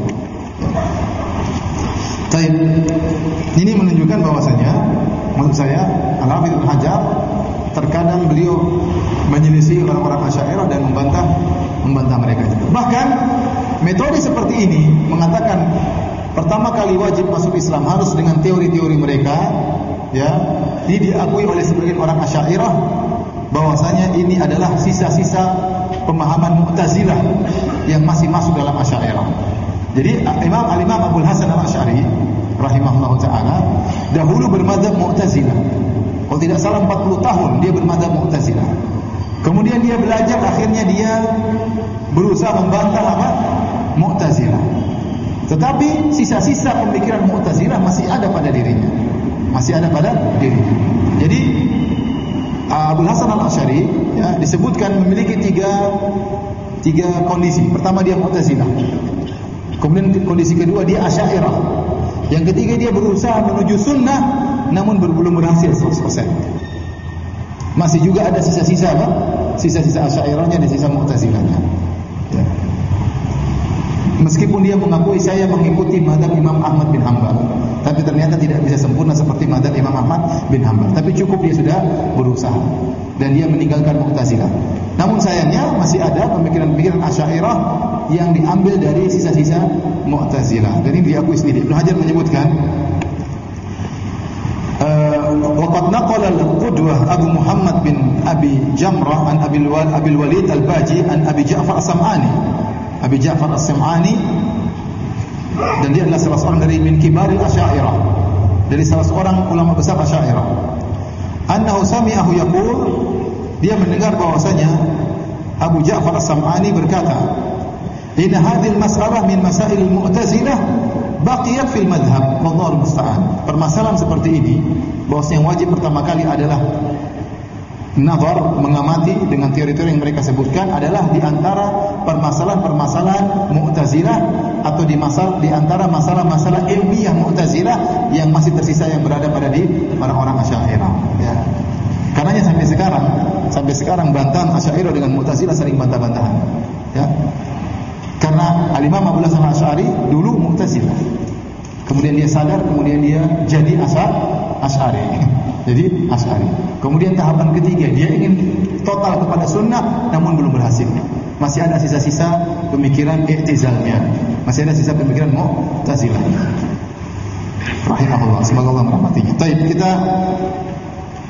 Baik. Ini menunjukkan bahwasanya menurut saya Al-Hafidz Ibnu Hajar terkadang beliau menyelisih orang-orang Asy'ariyah dan membantah membantah mereka juga. Bahkan metode seperti ini mengatakan pertama kali wajib masuk Islam harus dengan teori-teori mereka, ya. Ini diakui oleh sebagian orang Asy'ariyah bahwasanya ini adalah sisa-sisa pemahaman Mu'tazilah yang masih masuk dalam Asy'ariyah. Jadi Imam Al-Imam Abu Hasan Al-Asy'ari rahimahullah taala dahulu bermadzhab Mu'tazilah. Kalau tidak salah empat puluh tahun dia bermadzhab Mu'tazilah. Kemudian dia belajar, akhirnya dia berusaha membantah apa? Mu'tazilah. Tetapi sisa-sisa pemikiran Mu'tazilah masih ada pada dirinya. Masih ada pada dirinya. Jadi Abu Hasan Al-Asy'ari ya, disebutkan memiliki tiga tiga kondisi. Pertama dia Mu'tazilah. Kemudian kondisi kedua dia Asy'ariyah. Yang ketiga dia berusaha menuju sunnah namun belum berhasil seratus persen. Masih juga ada sisa-sisa apa? Sisa-sisa Asy'ariyahnya dan sisa Mu'tazilahnya. Ya. Meskipun dia mengakui saya mengikuti mazhab Imam Ahmad bin Hanbal, tapi ternyata tidak bisa sempurna seperti mazhab Imam Ahmad bin Hanbal. Tapi cukup dia sudah berusaha dan dia meninggalkan Mu'tazilah. Namun sayangnya masih ada pemikiran-pemikiran Asy'ariyah yang diambil dari sisa-sisa Mu'tazilah. Dan ini diakui sendiri. Ibnu Hajar menyebutkan waqad naqala al-Qudwah Abu Muhammad bin Abi Jamrah an Abil Walid al-Baji an Abi Ja'far as-Sam'ani. Abi Ja'far as-Sam'ani, dan dia adalah salah seorang dari min kibaril Asy'ariyah, dari salah seorang ulama besar Asy'ariyah. Annahu sami'ahu yaqul, dia mendengar bahwasanya Abu Ja'far as-Sam'ani berkata, "Inna hadhil mas'alah min masail al-Mu'tazilah baqiyat fil madhhab wallahu musta'an." Permasalahan seperti ini, bahwasanya yang wajib pertama kali adalah nazar, mengamati dengan teori-teori yang mereka sebutkan, adalah di antara permasalahan-permasalahan Mu'tazilah atau di masal di antara masalah-masalah ilmiah Mu'tazilah yang masih tersisa yang berada pada di orang-orang Asy'ariyah, ya. Karenanya sampai sekarang, sampai sekarang bantahan Asy'ariyah dengan Mu'tazilah sering bantah-bantahan, ya. Karena Al-Imam Abu Hasan Al-Asy'ari dulu Mu'tazilah. Kemudian dia sadar, kemudian dia jadi Asy'ari. Jadi Asy'ari. Kemudian tahapan ketiga, dia ingin total kepada sunnah namun belum berhasil. Masih ada sisa-sisa pemikiran i'tizalnya. Masih ada sisa pemikiran Mu'tazilah. Rahimahullah, semoga Allah merahmatinya. Baik, kita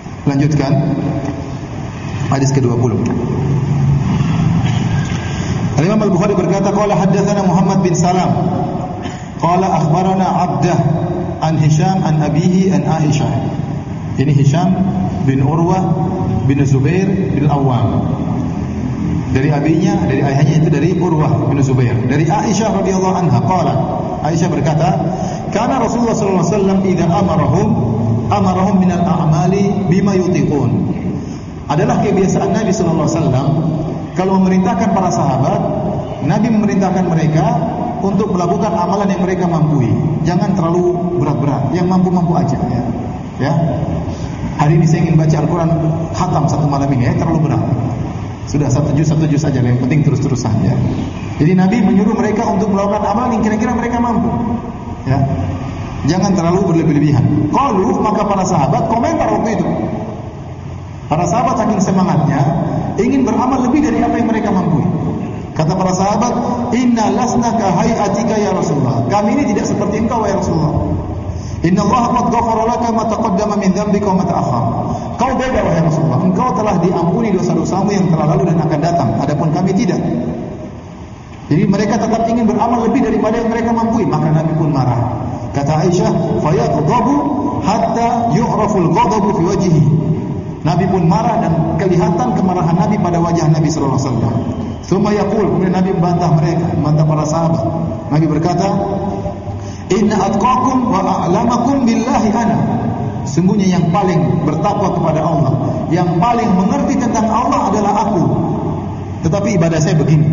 lanjutkan hadis ke dua puluh. Al-Imam Al-Bukhari berkata, qala haddatsana Muhammad bin Salam qala akhbarana Abdah an Hisham an abihi an Aisyah. Ini Hisham bin Urwah bin Zubair bin Awwam. Dari abinya, dari ayahnya itu dari Urwah bin Zubair. Dari Aisyah radhiyallahu anha qala, Aisyah berkata, kana Rasulullah sallallahu alaihi wasallam idza amarahum amarahum minal a'mali bima yutiqun. Adalah kebiasaan Nabi sallallahu alaihi wasallam kalau memerintahkan para sahabat, Nabi memerintahkan mereka untuk melakukan amalan yang mereka mampu. Jangan terlalu berat-berat, yang mampu-mampu aja ya. Ya. Hari ini saya ingin baca Al-Qur'an khatam satu malam ini, ya, terlalu berat. Sudah satu juz satu juz saja, yang penting terus-terusan ya. Jadi Nabi menyuruh mereka untuk melakukan amalan yang kira-kira mereka mampu. Ya. Jangan terlalu berlebih-lebihan. Qalu, maka para sahabat komentar waktu itu. Para sahabat saking semangatnya ingin beramal lebih dari apa yang mereka mampu. Kata para sahabat, "Inna lasna ka hay'atika ya Rasulullah." Kami ini tidak seperti engkau ya Rasulullah. "Inna Allah qad ghafara laka ma taqaddama min dhanbika wa ma ta'akhkhara." Kau beda wahai Rasulullah. Engkau telah diampuni dosa-dosamu yang telah lalu dan akan datang. Adapun kami tidak. Jadi mereka tetap ingin beramal lebih daripada yang mereka mampu. Maka Nabi pun marah. Kata Aisyah, "Fayadhabu hatta yu'raful ghadabu fi wajhihi." Nabi pun marah dan kelihatan kemarahan Nabi pada wajah Nabi sallallahu alaihi wasallam. Tsumma yaqul, kemudian Nabi membantah mereka, membantah para sahabat. Nabi berkata, "Inna atqakum wa a'lamakum billahi ana." Sungguhnya yang paling bertakwa kepada Allah, yang paling mengerti tentang Allah adalah aku. Tetapi ibadah saya begini.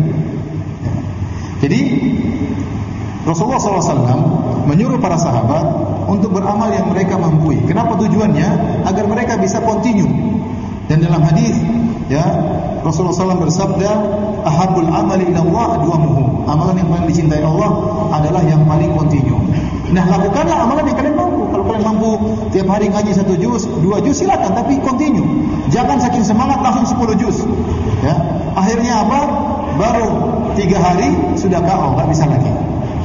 Jadi Rasulullah sallallahu alaihi wasallam menyuruh para sahabat untuk beramal yang mereka mampu. Kenapa tujuannya? Agar mereka bisa continue. Dan dalam hadis, ya, Rasulullah sallallahu alaihi wasallam bersabda, "Ahabul amali ila Allah adwamuhu." Amalan yang paling dicintai Allah adalah yang paling continue. Nah, lakukanlah amalan yang kalian mampu. Kalau kalian mampu tiap hari ngaji satu juz, dua juz, silakan, tapi continue. Jangan saking semangat langsung sepuluh juz. Ya, akhirnya apa? Baru tiga hari sudah K O, nggak bisa lagi.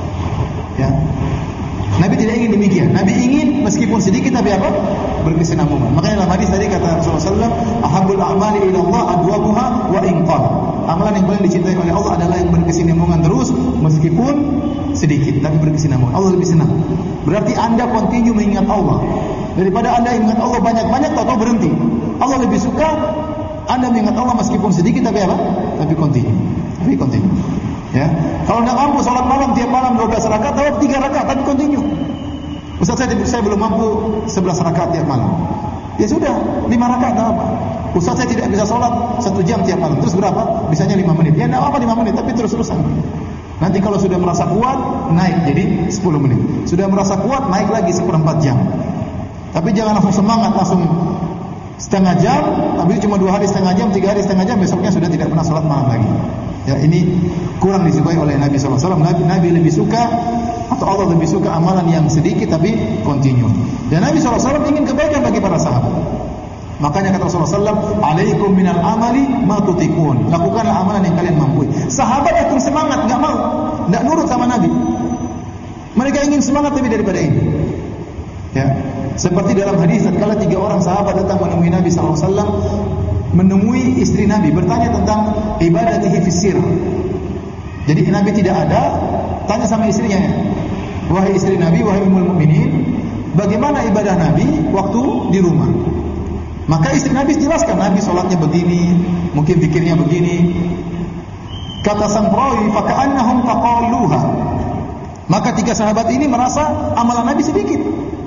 Ya. Nabi tidak ingin demikian. Nabi ingin meskipun sedikit tapi apa? Berkesinambungan. Makanya dalam hadis tadi kata Rasulullah sallallahu alaihi wasallam, "Ahabul a'mali ila Allah adwamuha wa in qal." Amalan yang paling dicintai oleh Allah adalah yang berkesinambungan terus meskipun sedikit tapi berkesinambungan. Allah lebih senang. Berarti Anda continue mengingat Allah daripada Anda ingat Allah banyak-banyak atau berhenti. Allah lebih suka Anda mengingat Allah meskipun sedikit tapi apa? Tapi continue. Tapi continue. Ya. Kalau tidak mampu salat malam tiap malam dua belas rakaat atau tiga rakaat tapi continue. Ustaz saya, saya belum mampu sebelas rakaat tiap malam. Ya sudah, lima rakaat enggak apa. Ustaz saya tidak bisa salat satu jam tiap malam. Terus berapa? Bisanya lima menit. Ya enggak apa lima menit tapi terus-terusan. Nanti kalau sudah merasa kuat naik jadi sepuluh menit. Sudah merasa kuat naik lagi seperempat jam. Tapi jangan langsung semangat langsung setengah jam, tapi cuma dua hari setengah jam, tiga hari setengah jam, besoknya sudah tidak pernah salat malam lagi. Ya, ini kurang disukai oleh Nabi sallallahu alaihi wasallam. Nabi, Nabi lebih suka atau Allah lebih suka amalan yang sedikit tapi continue. Dan Nabi sallallahu alaihi wasallam ingin kebaikan bagi para sahabat. Makanya kata Rasulullah sallallahu alaihi wasallam, "Alaikum minal amali ma tutiqun." Lakukanlah amalan yang kalian mampu. Sahabat yang semangat enggak mau, enggak nurut sama Nabi. Mereka ingin semangat lebih daripada ini. Ya. Seperti dalam hadis tatkala tiga orang sahabat datang menemui Nabi sallallahu alaihi wasallam, menemui istri Nabi bertanya tentang ibadatihi fis sirr. Jadi Nabi tidak ada, tanya sama istrinya, "Wahai istri Nabi, wahai ummul mukminin, bagaimana ibadah Nabi waktu di rumah?" Maka istri Nabi jelaskan, Nabi salatnya begini, mungkin zikirnya begini. Kata sang perawi, "Fa ka'annahum taqalluha." Maka tiga sahabat ini merasa amalan Nabi sedikit.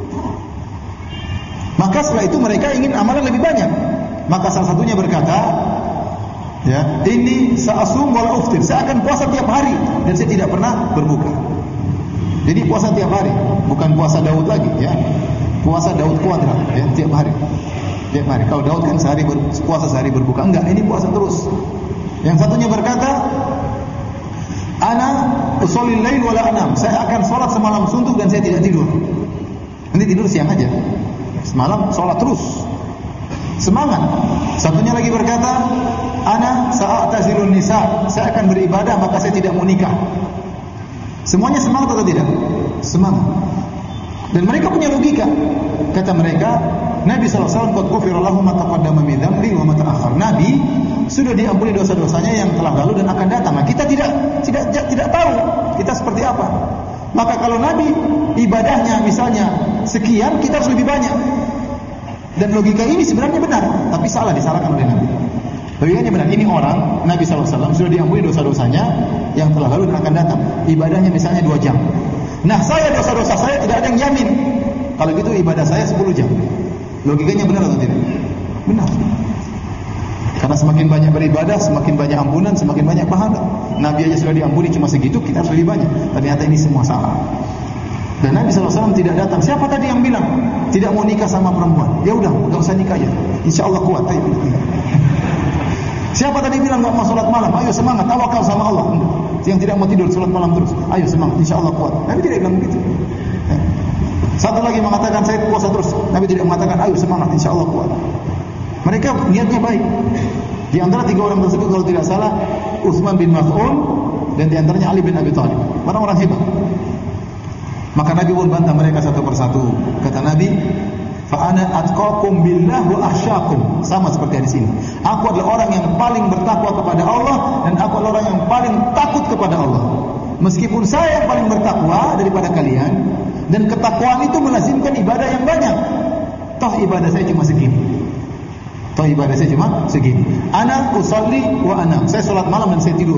Maka setelah itu mereka ingin amalan lebih banyak. Maka salah satunya berkata, ya, "Ini sa'asum wala uftir." Saya akan puasa tiap hari dan saya tidak pernah berbuka. Jadi puasa tiap hari, bukan puasa Daud lagi, ya. Puasa Daud kuadrat, ya, tiap hari. Tiap hari. Kalau Daud kan sehari ber, puasa sehari berbuka. Enggak, ini puasa terus. Yang satunya berkata, "Ana usholil lail wala anam." Saya akan sholat semalam suntuk dan saya tidak tidur. Nanti tidur siang aja. Semalam sholat terus. Semangat. Satunya lagi berkata, "Ana sa'atazilun nisa." Saya akan beribadah maka saya tidak mau nikah. Semuanya semangat atau tidak? Semangat. Dan mereka punya logika. Kata mereka, Nabi sallallahu alaihi wasallam qad ghufira lahu ma taqaddama min dzambi wa ma ta'akhkhar. Nabi sudah diampuni dosa-dosanya yang telah lalu dan akan datang. Nah, kita tidak tidak tidak tahu kita seperti apa. Maka kalau Nabi ibadahnya misalnya sekian, kita harus lebih banyak. Dan logika ini sebenarnya benar, tapi salah, disalahkan oleh Nabi. Logikanya benar, ini orang Nabi sallallahu alaihi wasallam sudah diampuni dosa-dosanya yang telah lalu dan akan datang. Ibadahnya misalnya dua jam. Nah, saya dosa-dosa saya tidak ada yang jamin. Kalau gitu ibadah saya sepuluh jam. Logikanya benar atau tidak? Benar. Karena semakin banyak beribadah, semakin banyak ampunan, semakin banyak pahala. Nabi aja sudah diampuni cuma segitu, kita harus lebih banyak. Ternyata ini semua salah. Dan Nabi sallallahu alaihi wasallam tidak datang. Siapa tadi yang bilang tidak mau nikah sama perempuan? Ya udah, enggak usah nikah ya. Insyaallah kuat. Ayo. Siapa tadi bilang enggak mau salat malam? Ayo semangat, tawakal sama Allah. Yang tidak mau tidur salat malam terus. Ayo semangat, insyaallah kuat. Nabi tidak bilang begitu. Satu lagi mengatakan saya puasa terus. Nabi tidak mengatakan ayo semangat, insyaallah kuat. Mereka niatnya baik. Di antara tiga orang tersebut kalau tidak salah Utsman bin Mas'ud dan di antaranya Ali bin Abi Thalib. Orang-orang hebat. Maka Nabi pun bantah mereka satu persatu. Kata Nabi, fa ana atqakum billah wa akhsyakum. Sama seperti hadis ini. Aku adalah orang yang paling bertakwa kepada Allah dan aku adalah orang yang paling takut kepada Allah. Meskipun saya yang paling bertakwa daripada kalian, dan ketakwaan itu melazimkan ibadah yang banyak. Toh ibadah saya cuma segini. Toh ibadah saya cuma segini. Ana usalli wa anam. Saya salat malam dan saya tidur.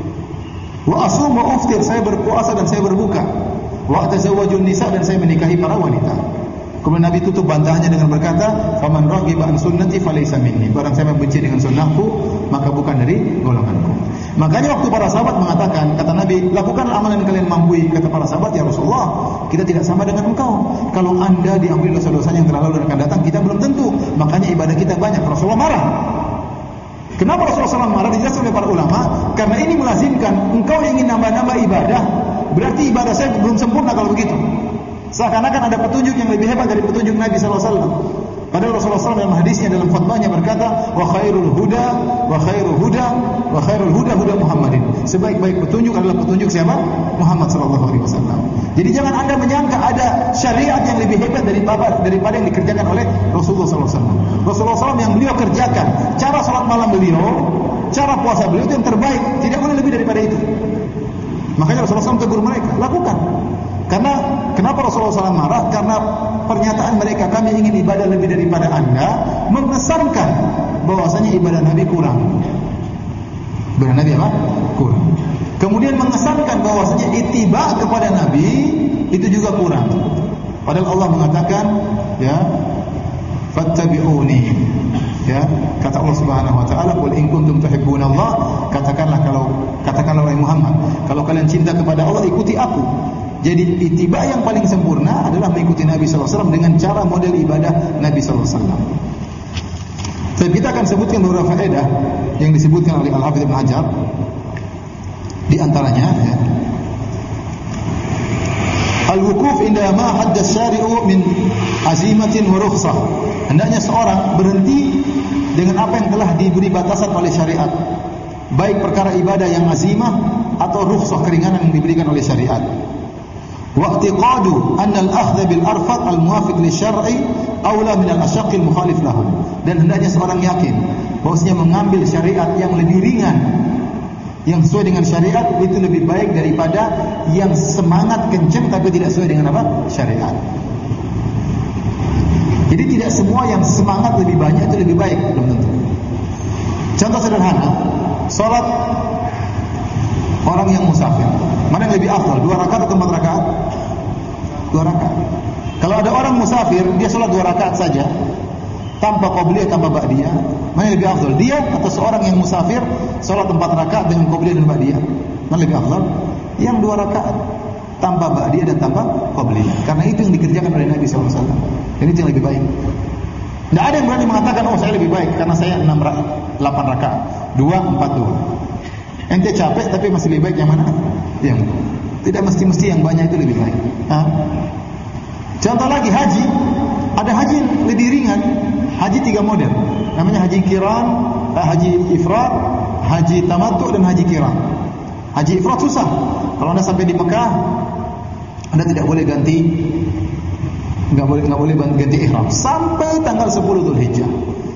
Wa asum wa uftir. Saya berpuasa dan saya berbuka. Wa atazawwajun nisa, dan saya menikahi para wanita. Kemudian Nabi tutup bantahannya dengan berkata, "Faman raghiba an sunnati falaysa minni." Barang saya membenci dengan sunnahku, maka bukan dari golonganku. Makanya waktu para sahabat mengatakan, kata Nabi, "Lakukanlah amalan yang kalian mampu." Kata para sahabat, "Ya Rasulullah, kita tidak sama dengan engkau. Kalau Anda diampuni dosa-dosanya yang telah lalu dan akan datang, kita belum tentu. Makanya ibadah kita banyak." Rasulullah marah. Kenapa Rasulullah shallallahu alaihi wasallam marah? Dijelaskan oleh para ulama, karena ini melazimkan engkau ingin nambah-nambah ibadah, berarti ibadah saya belum sempurna kalau begitu. Seakan-akan ada petunjuk yang lebih hebat dari petunjuk Nabi sallallahu alaihi wasallam. Padahal Rasulullah shallallahu alaihi wasallam dalam hadisnya, dalam khutbahnya berkata, "Wa khairul huda, wa khairul huda, wa khairul huda huda Muhammadin." Sebaik-baik petunjuk adalah petunjuk siapa? Muhammad sallallahu alaihi wasallam. Jadi jangan Anda menyangka ada syariat yang lebih hebat daripada daripada yang dikerjakan oleh Rasulullah sallallahu alaihi wasallam. Rasulullah sallallahu alaihi wasallam yang beliau kerjakan, cara salat malam beliau, cara puasa beliau itu yang terbaik, tidak boleh lebih daripada itu. Makanya Rasulullah sallallahu alaihi wasallam tegur mereka, lakukan. Karena kenapa Rasulullah sallallahu alaihi wasallam marah? Karena pernyataan mereka, kami ingin ibadah lebih daripada Anda, mengesankan bahwasanya ibadah Nabi kurang. Ibadah Nabi apa? Kurang. Kemudian mengesankan bahwasanya ittiba kepada Nabi itu juga kurang. Padahal Allah mengatakan, ya, fattabi'uni. Ya, kata Allah Subhanahu wa taala, "Qul in kuntum tuhibbunallah," katakanlah kalau katakanlah wahai Muhammad, kalau kalian cinta kepada Allah, ikuti aku. Jadi ittiba yang paling sempurna adalah mengikuti Nabi sallallahu alaihi wasallam dengan cara model ibadah Nabi sallallahu alaihi wasallam. Jadi kita akan sebutkan beberapa faedah yang disebutkan oleh Al-Hafidz Ibnu Hajar. Di antaranya, ya, al-wukuf inda ma hadda syari'u min azimatin wa rukhsah. Hendaknya seorang berhenti dengan apa yang telah diberi batasan oleh syariat, baik perkara ibadah yang azimah atau rukhsah, keringanan yang diberikan oleh syariat. Wa'tiqadu anna al-akhdha bil arfaq al-muwafiq lisyar'i aula min al-ashaqqi al-mukhalif lahu. Dan hendaknya seorang yakin bahwasanya mengambil syariat yang lebih ringan, yang sesuai dengan syariat, itu lebih baik daripada yang semangat kenceng tapi tidak sesuai dengan apa? Syariat. Jadi tidak semua yang semangat lebih banyak itu lebih baik, belum tentu. Contoh sederhana, salat orang yang musafir, mana yang lebih afdal? Dua rakaat atau empat rakaat? Dua rakaat. Kalau ada orang musafir, dia sholat dua rakaat saja, tanpa qabliyah, tanpa ba'diyah, mana yang lebih afdal? Dia atau seorang yang musafir sholat empat rakaat dengan qabliyah dan ba'diyah? Mana lebih afdal? Yang dua rakaat tanpa ba'diyah dan tanpa qabliyah. Karena itu yang dikerjakan oleh Nabi sallallahu alaihi wasallam. Dan itu yang lebih baik. Tidak ada yang berani mengatakan, oh saya lebih baik karena saya enam delapan rakaat, dua empat dua. Ente capek tapi masih lebih baik yang mana? Yang tidak mesti-mesti yang banyak itu lebih baik. Hah? Contoh lagi haji, ada haji yang lebih ringan, haji tiga model, namanya haji kiran, haji ifrad, haji tamattu dan haji kiran. Haji ifrad susah. Kalau anda sampai di Mekah, anda tidak boleh ganti, nggak boleh nggak boleh ganti ihram sampai tanggal sepuluh Dzulhijjah.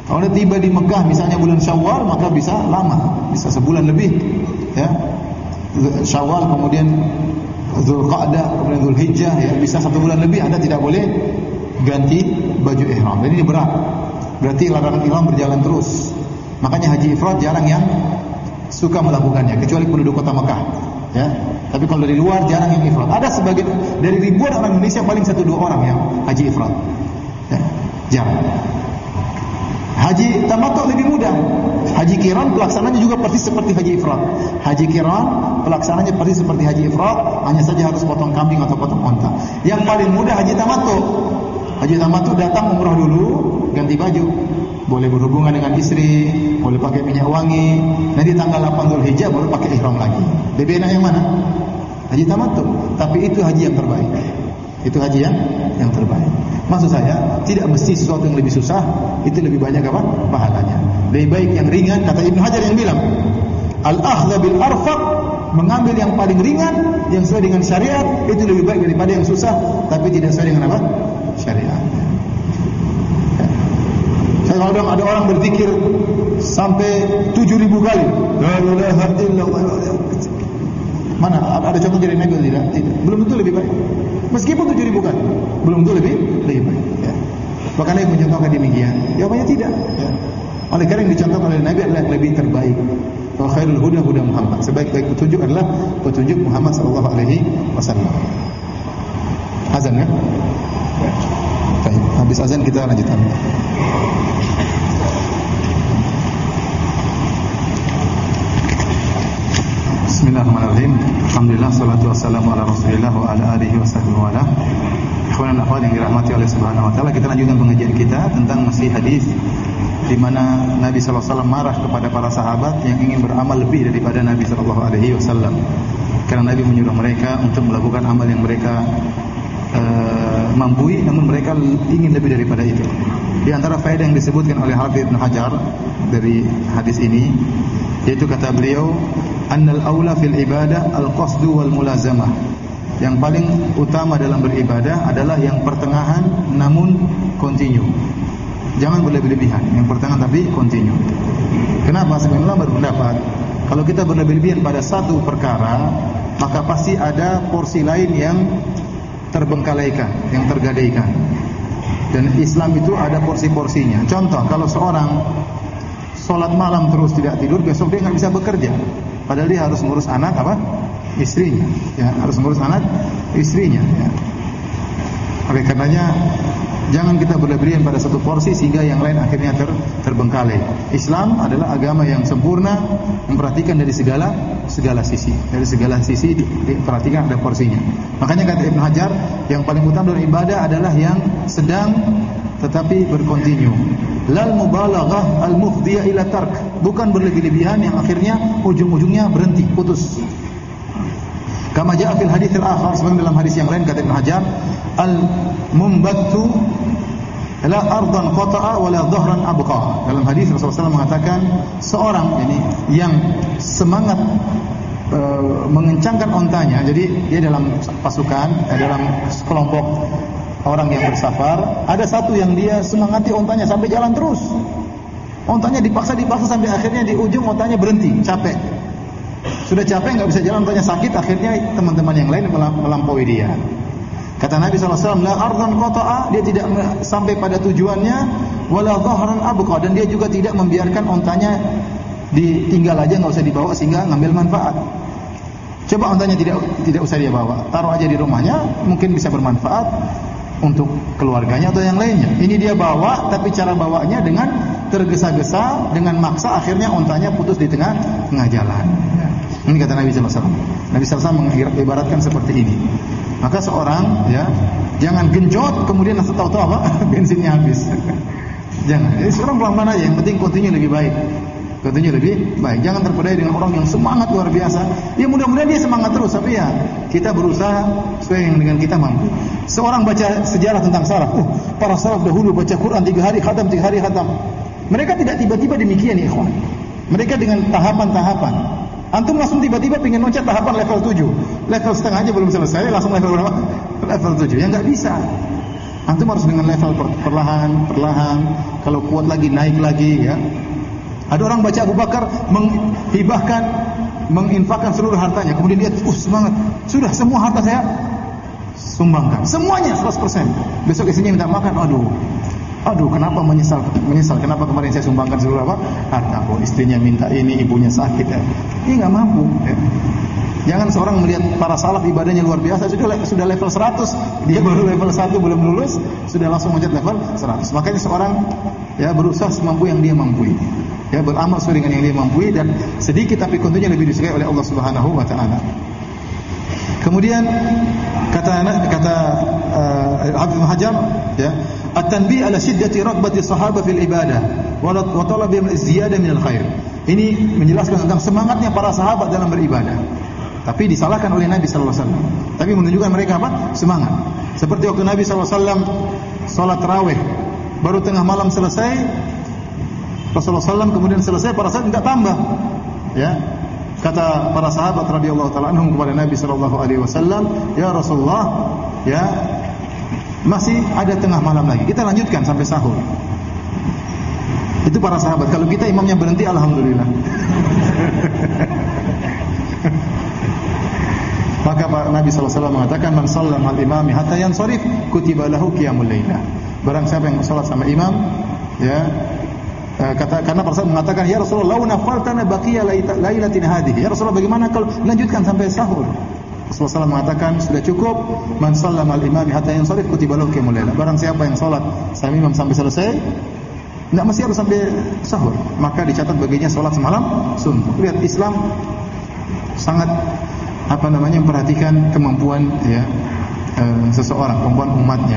Kalau dia tiba di Mekah misalnya bulan Syawal, maka bisa lama, bisa sebulan lebih, ya. Syawal kemudian Dzulqa'dah, kemudian Dzulhijjah, ya, bisa satu bulan lebih Anda tidak boleh ganti baju ihram. Jadi ini berat. Berarti larangan ihram berjalan terus. Makanya haji ifrad jarang yang suka melakukannya, kecuali penduduk kota Mekah, ya. Tapi kalau dari luar jarang yang ifrad. Ada sebagian dari ribuan orang Indonesia paling satu dua orang yang haji ifrad, ya, jarang. Haji tamattu lebih mudah. Haji qiran pelaksananya juga persis seperti haji ifrad. Haji qiran pelaksananya persis seperti haji ifrad, hanya saja harus potong kambing atau potong unta. Yang paling mudah haji tamattu. Haji tamattu datang umrah dulu, ganti baju. Boleh berhubungan dengan istri, boleh pakai minyak wangi. Nanti tanggal delapan Dzulhijjah baru pakai ihram lagi. Lebih enak yang mana? Haji tamattu. Tapi itu haji yang terbaik. Itu haji yang yang terbaik. Maksud saya, tidak mesti sesuatu yang lebih susah itu lebih banyak apa? Pahalanya. Lebih baik yang ringan, kata Ibnu Hajar yang bilang, al-akhdha bil arfaq, mengambil yang paling ringan yang sesuai dengan syariat itu lebih baik daripada yang susah tapi tidak sesuai dengan apa? Syariat. Saya kadang ada orang berzikir sampai tujuh ribu kali. La ilaha illallah. Mana ada contoh dari Nabi tidak? Tidak. Belum tentu lebih baik. Meskipun tujuh ribu kali, belum tentu lebih lebih baik. Ya. Bahkan Nabi mencontohkan demikian. Jawabannya tidak. Ya. Oleh karena yang dicontohkan oleh Nabi adalah yang lebih terbaik. Wa khairul huda huda Muhammad. Sebaik-baik petunjuk adalah petunjuk Muhammad sallallahu alaihi wasallam. Azan ya? Ya. Baik. Habis azan kita lanjutkan. Bismillahirrahmanirrahim. Alhamdulillah, salatu wassalamu ala Rasulillah wa ala alihi wa sahbihi wa ala. Ikhwan dan akhwat yang dirahmati oleh Subhanahu wa taala, kita lanjutkan pengajian kita tentang masih hadis di mana Nabi sallallahu alaihi wasallam marah kepada para sahabat yang ingin beramal lebih daripada Nabi sallallahu alaihi wasallam. Karena Nabi menyuruh mereka untuk melakukan amal yang mereka uh, mampu, namun mereka ingin lebih daripada itu. Di antara faedah yang disebutkan oleh Hafidz Ibnu Hajar dari hadis ini, yaitu kata beliau, annal aula fil ibadah al-qasdu wal mulazamah. Yang paling utama dalam beribadah adalah yang pertengahan namun continue. Jangan berlebih-lebihan, yang pertengahan tapi continue. Kenapa? Sebenarnya berpendapat kalau kita berlebih-lebihan pada satu perkara, maka pasti ada porsi lain yang terbengkalaikan, yang tergadaikan. Dan Islam itu ada porsi-porsinya. Contoh, kalau seorang sholat malam terus tidak tidur, besok dia nggak bisa bekerja. Padahal dia harus ngurus anak apa? Istrinya. Ya, harus ngurus anak istrinya. Ya. Oleh karenanya, jangan kita berlebihan pada satu porsi sehingga yang lain akhirnya ter, terbengkalai. Islam adalah agama yang sempurna, memperhatikan dari segala segala sisi. Dari segala sisi diperhatikan ada porsinya. Makanya kata Ibnu Hajar, yang paling utama dalam ibadah adalah yang sedang tetapi berkontinu. Lal mubalaghah al mufdiyah ila tark, bukan berlebih-lebihan yang akhirnya ujung-ujungnya berhenti, putus. Kama jaa fil hadits al-akhar, sebagaimana dalam hadis yang lain kata Ibnu Hajar, al mumbattu la ardan qata'a wa la dhahran abqa. Dalam hadis Rasulullah sallallahu alaihi wasallam mengatakan seorang ini yang semangat e, mengencangkan ontanya, jadi dia dalam pasukan, dalam kelompok orang yang bersafar, ada satu yang dia semangati ontanya sampai jalan terus. Ontanya dipaksa-dipaksa sampai akhirnya di ujung ontanya berhenti, capek. Sudah capek, enggak bisa jalan, ontanya sakit, akhirnya teman-teman yang lain melampaui dia. Kata Nabi sallallahu alaihi wasallam, la ardan qata'a, dia tidak sampai pada tujuannya, wala dhahran abqa, dan dia juga tidak membiarkan ontanya ditinggal aja, enggak usah dibawa sehingga ngambil manfaat. Coba ontanya tidak tidak usah dia bawa, taruh aja di rumahnya, mungkin bisa bermanfaat untuk keluarganya atau yang lainnya. Ini dia bawa, tapi cara bawanya dengan tergesa-gesa, dengan maksa, akhirnya ontanya putus di tengah tengah jalan. Ya. Ini kata Nabi sallallahu alaihi wasallam. Nabi sallallahu alaihi wasallam mengibaratkan seperti ini. Maka seorang, ya, jangan genjot kemudian tahu-tahu apa bensinnya habis. Jangan. Jadi seorang pelan-pelan aja, yang penting continue lebih baik. Continue lebih baik. Jangan terpedaya dengan orang yang semangat luar biasa. Ya mudah-mudahan dia semangat terus, tapi ya kita berusaha sesuai yang dengan kita mampu. Seorang baca sejarah tentang salaf, uh, para salaf dahulu baca Quran tiga hari khatam, tiga hari khatam. Mereka tidak tiba-tiba demikian ya ikhwan. Mereka dengan tahapan-tahapan. Antum langsung tiba-tiba pengen loncat tahapan level tujuh. Level setengah aja belum selesai, langsung level berapa? Level tujuh. Ya enggak bisa. Antum harus dengan level perlahan, perlahan. Kalau kuat lagi, naik lagi, ya. Ada orang baca Abu Bakar menghibahkan, menginfakkan seluruh hartanya. Kemudian dia, uh semangat. Sudah semua harta saya sumbangkan. Semuanya seratus persen. Besok istrinya minta makan, aduh. Aduh, kenapa menyesal? Menyesal. Kenapa kemarin saya sumbangkan seluruh apa? Harta. Oh, istrinya minta ini, ibunya sakit. Ya. Dia nggak mampu. Ya. Jangan seorang melihat para salaf ibadahnya luar biasa, sudah sudah level seratus, dia baru level satu belum lulus, sudah langsung menjadi level seratus. Makanya seorang ya berusaha semampu yang dia mampu. Ya, beramal sesuai dengan yang dia mampu dan sedikit tapi tentunya lebih disukai oleh Allah Subhanahu wa taala. Kemudian kata kata uh, Hafiz Ibnu Hajar, ya, at-tanbih ala shiddati raghbati sahabah fil ibadah wa talabihim az-ziyadah min al-khair. Ini menjelaskan tentang semangatnya para sahabat dalam beribadah. Tapi disalahkan oleh Nabi sallallahu alaihi wasallam. Tapi menunjukkan mereka apa? Semangat. Seperti waktu Nabi sallallahu alaihi wasallam salat tarawih, baru tengah malam selesai, Rasulullah sallallahu alaihi wasallam kemudian selesai, para sahabat enggak tambah. Ya. Kata para sahabat radhiyallahu taala anhum kepada Nabi sallallahu alaihi wasallam, "Ya Rasulullah, ya masih ada tengah malam lagi. Kita lanjutkan sampai sahur." Itu para sahabat. Kalau kita imamnya berhenti, alhamdulillah. Maka Nabi sallallahu alaihi wasallam mengatakan, "Man shalla ma'al imami hatta yansharif, kutiba lahu qiyamul lailah." Barang siapa yang salat sama imam, ya, kata karena para sahabat mengatakan, "Ya Rasulullah, lau nafaltana baqiya lailatin hadhihi." Ya Rasulullah, bagaimana kalau lanjutkan sampai sahur? Rasulullah sallallahu alaihi wasallam mengatakan, "Sudah cukup, man shalla ma'al imami hatta yansharif, kutiba lahu qiyamul lailah." Barang siapa yang salat sama imam sampai selesai, enggak mesti harus sampai sahur, maka dicatat baginya salat semalam sunnah. Lihat Islam sangat apa namanya memperhatikan kemampuan ya e, seseorang, kemampuan umatnya.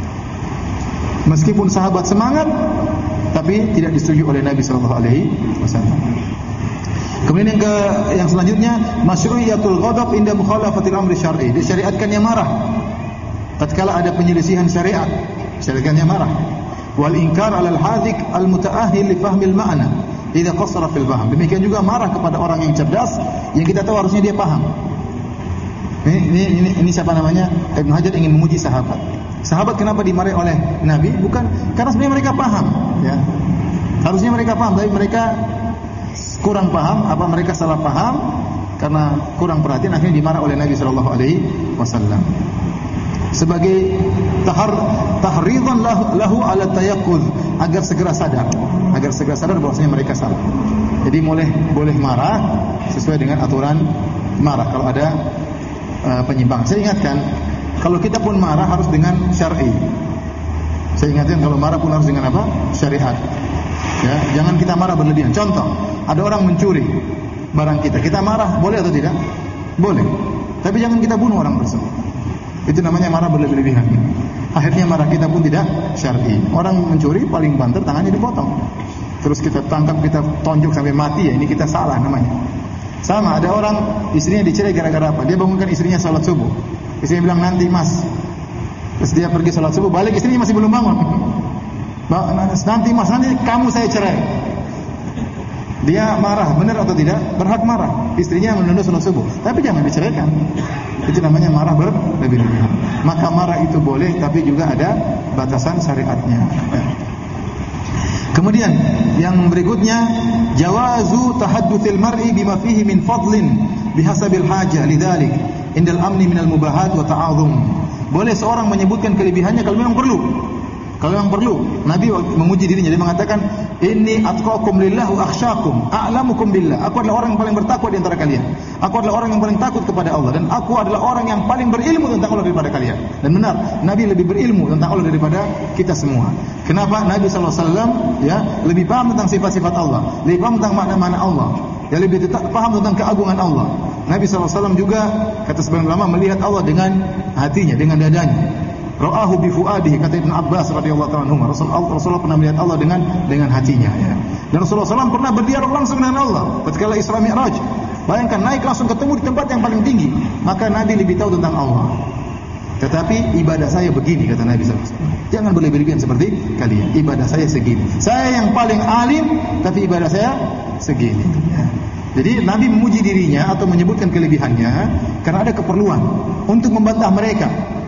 Meskipun sahabat semangat, tapi tidak disetujui oleh Nabi sallallahu alaihi wasallam. Kemudian yang ke yang selanjutnya, masyru'iyatul ghadab inda mukhalafatil amri syar'i. Disyariatkannya marah tatkala ada penyelisihan syariat. Syariatkannya marah. Wal inkar 'alal hadzik al mutaahhil li fahmil ma'na idza qassara fil fahm. Demikian juga marah kepada orang yang cerdas yang kita tahu harusnya dia paham. Ini, ini, ini, ini siapa namanya? Ibnu Hajar ingin memuji sahabat. Sahabat kenapa dimarahi oleh Nabi? Bukan karena sebenarnya mereka paham, ya. Harusnya mereka paham, tapi mereka kurang paham, apa mereka salah paham karena kurang perhatian, akhirnya dimarah oleh Nabi sallallahu alaihi wasallam. Sebagai tahar tahridan lahu, lahu ala tayaqquz, agar segera sadar, agar segera sadar bahwasanya mereka salah. Jadi boleh boleh marah sesuai dengan aturan marah kalau ada Uh, penyimpangan. Saya ingatkan, kalau kita pun marah harus dengan syar'i. Saya ingatkan kalau marah pun harus dengan apa? Syariat. Ya, jangan kita marah berlebihan. Contoh, ada orang mencuri barang kita. Kita marah, boleh atau tidak? Boleh. Tapi jangan kita bunuh orang tersebut. Itu namanya marah berlebihan. Akhirnya marah kita pun tidak syar'i. Orang mencuri paling banter tangannya dipotong. Terus kita tangkap, kita tonjok sampai mati, ya ini kita salah namanya. Sama, ada orang istrinya dicerai gara-gara apa? Dia bangunkan istrinya salat subuh. Istrinya bilang, "Nanti Mas." Terus dia pergi salat subuh, balik istrinya masih belum bangun. "Nanti Mas, nanti kamu saya cerai." Dia marah, benar atau tidak? Berhak marah. Istrinya menunda salat subuh, tapi jangan diceraikan. Itu namanya marah berlebih-lebihan. Maka marah itu boleh, tapi juga ada batasan syariatnya. Kemudian yang berikutnya, jawazu tahaddutsil mar'i bima fihi min fadlin bihasabil hajah lidzalik indal amni minal mubahat wa ta'azum. Boleh seorang menyebutkan kelebihannya kalau memang perlu. Kalau memang perlu. Nabi memuji dirinya, dia mengatakan, "Inni atqakum lillah wa akhsyakum, a'lamukum billah." Aku adalah orang yang paling bertakwa di antara kalian. Aku adalah orang yang paling takut kepada Allah, dan aku adalah orang yang paling berilmu tentang Allah daripada kalian. Dan benar, Nabi lebih berilmu tentang Allah daripada kita semua. Kenapa? Nabi sallallahu alaihi wasallam ya lebih paham tentang sifat-sifat Allah, lebih paham tentang makna-makna Allah, ya lebih paham tentang keagungan Allah. Nabi sallallahu alaihi wasallam juga, kata sebagian ulama, melihat Allah dengan hatinya, dengan dadanya. Ra'ahu bi fuadihi, kata Ibnu Abbas radhiyallahu ta'ala anhu. Rasulullah, Rasulullah pernah melihat Allah dengan dengan hatinya, ya. Dan Rasulullah sallallahu alaihi wasallam pernah berdialog langsung dengan Allah ketika Isra Mi'raj. Bayangkan, naik langsung ketemu di tempat yang paling tinggi. Maka Nabi lebih tahu tentang Allah. Tetapi ibadah saya begini, kata Nabi sallallahu alaihi wasallam. Jangan berlebihan seperti kalian. Ibadah saya segini. Saya yang paling alim, tapi ibadah saya segini, ya. Jadi Nabi memuji dirinya atau menyebutkan kelebihannya karena ada keperluan untuk membantah mereka.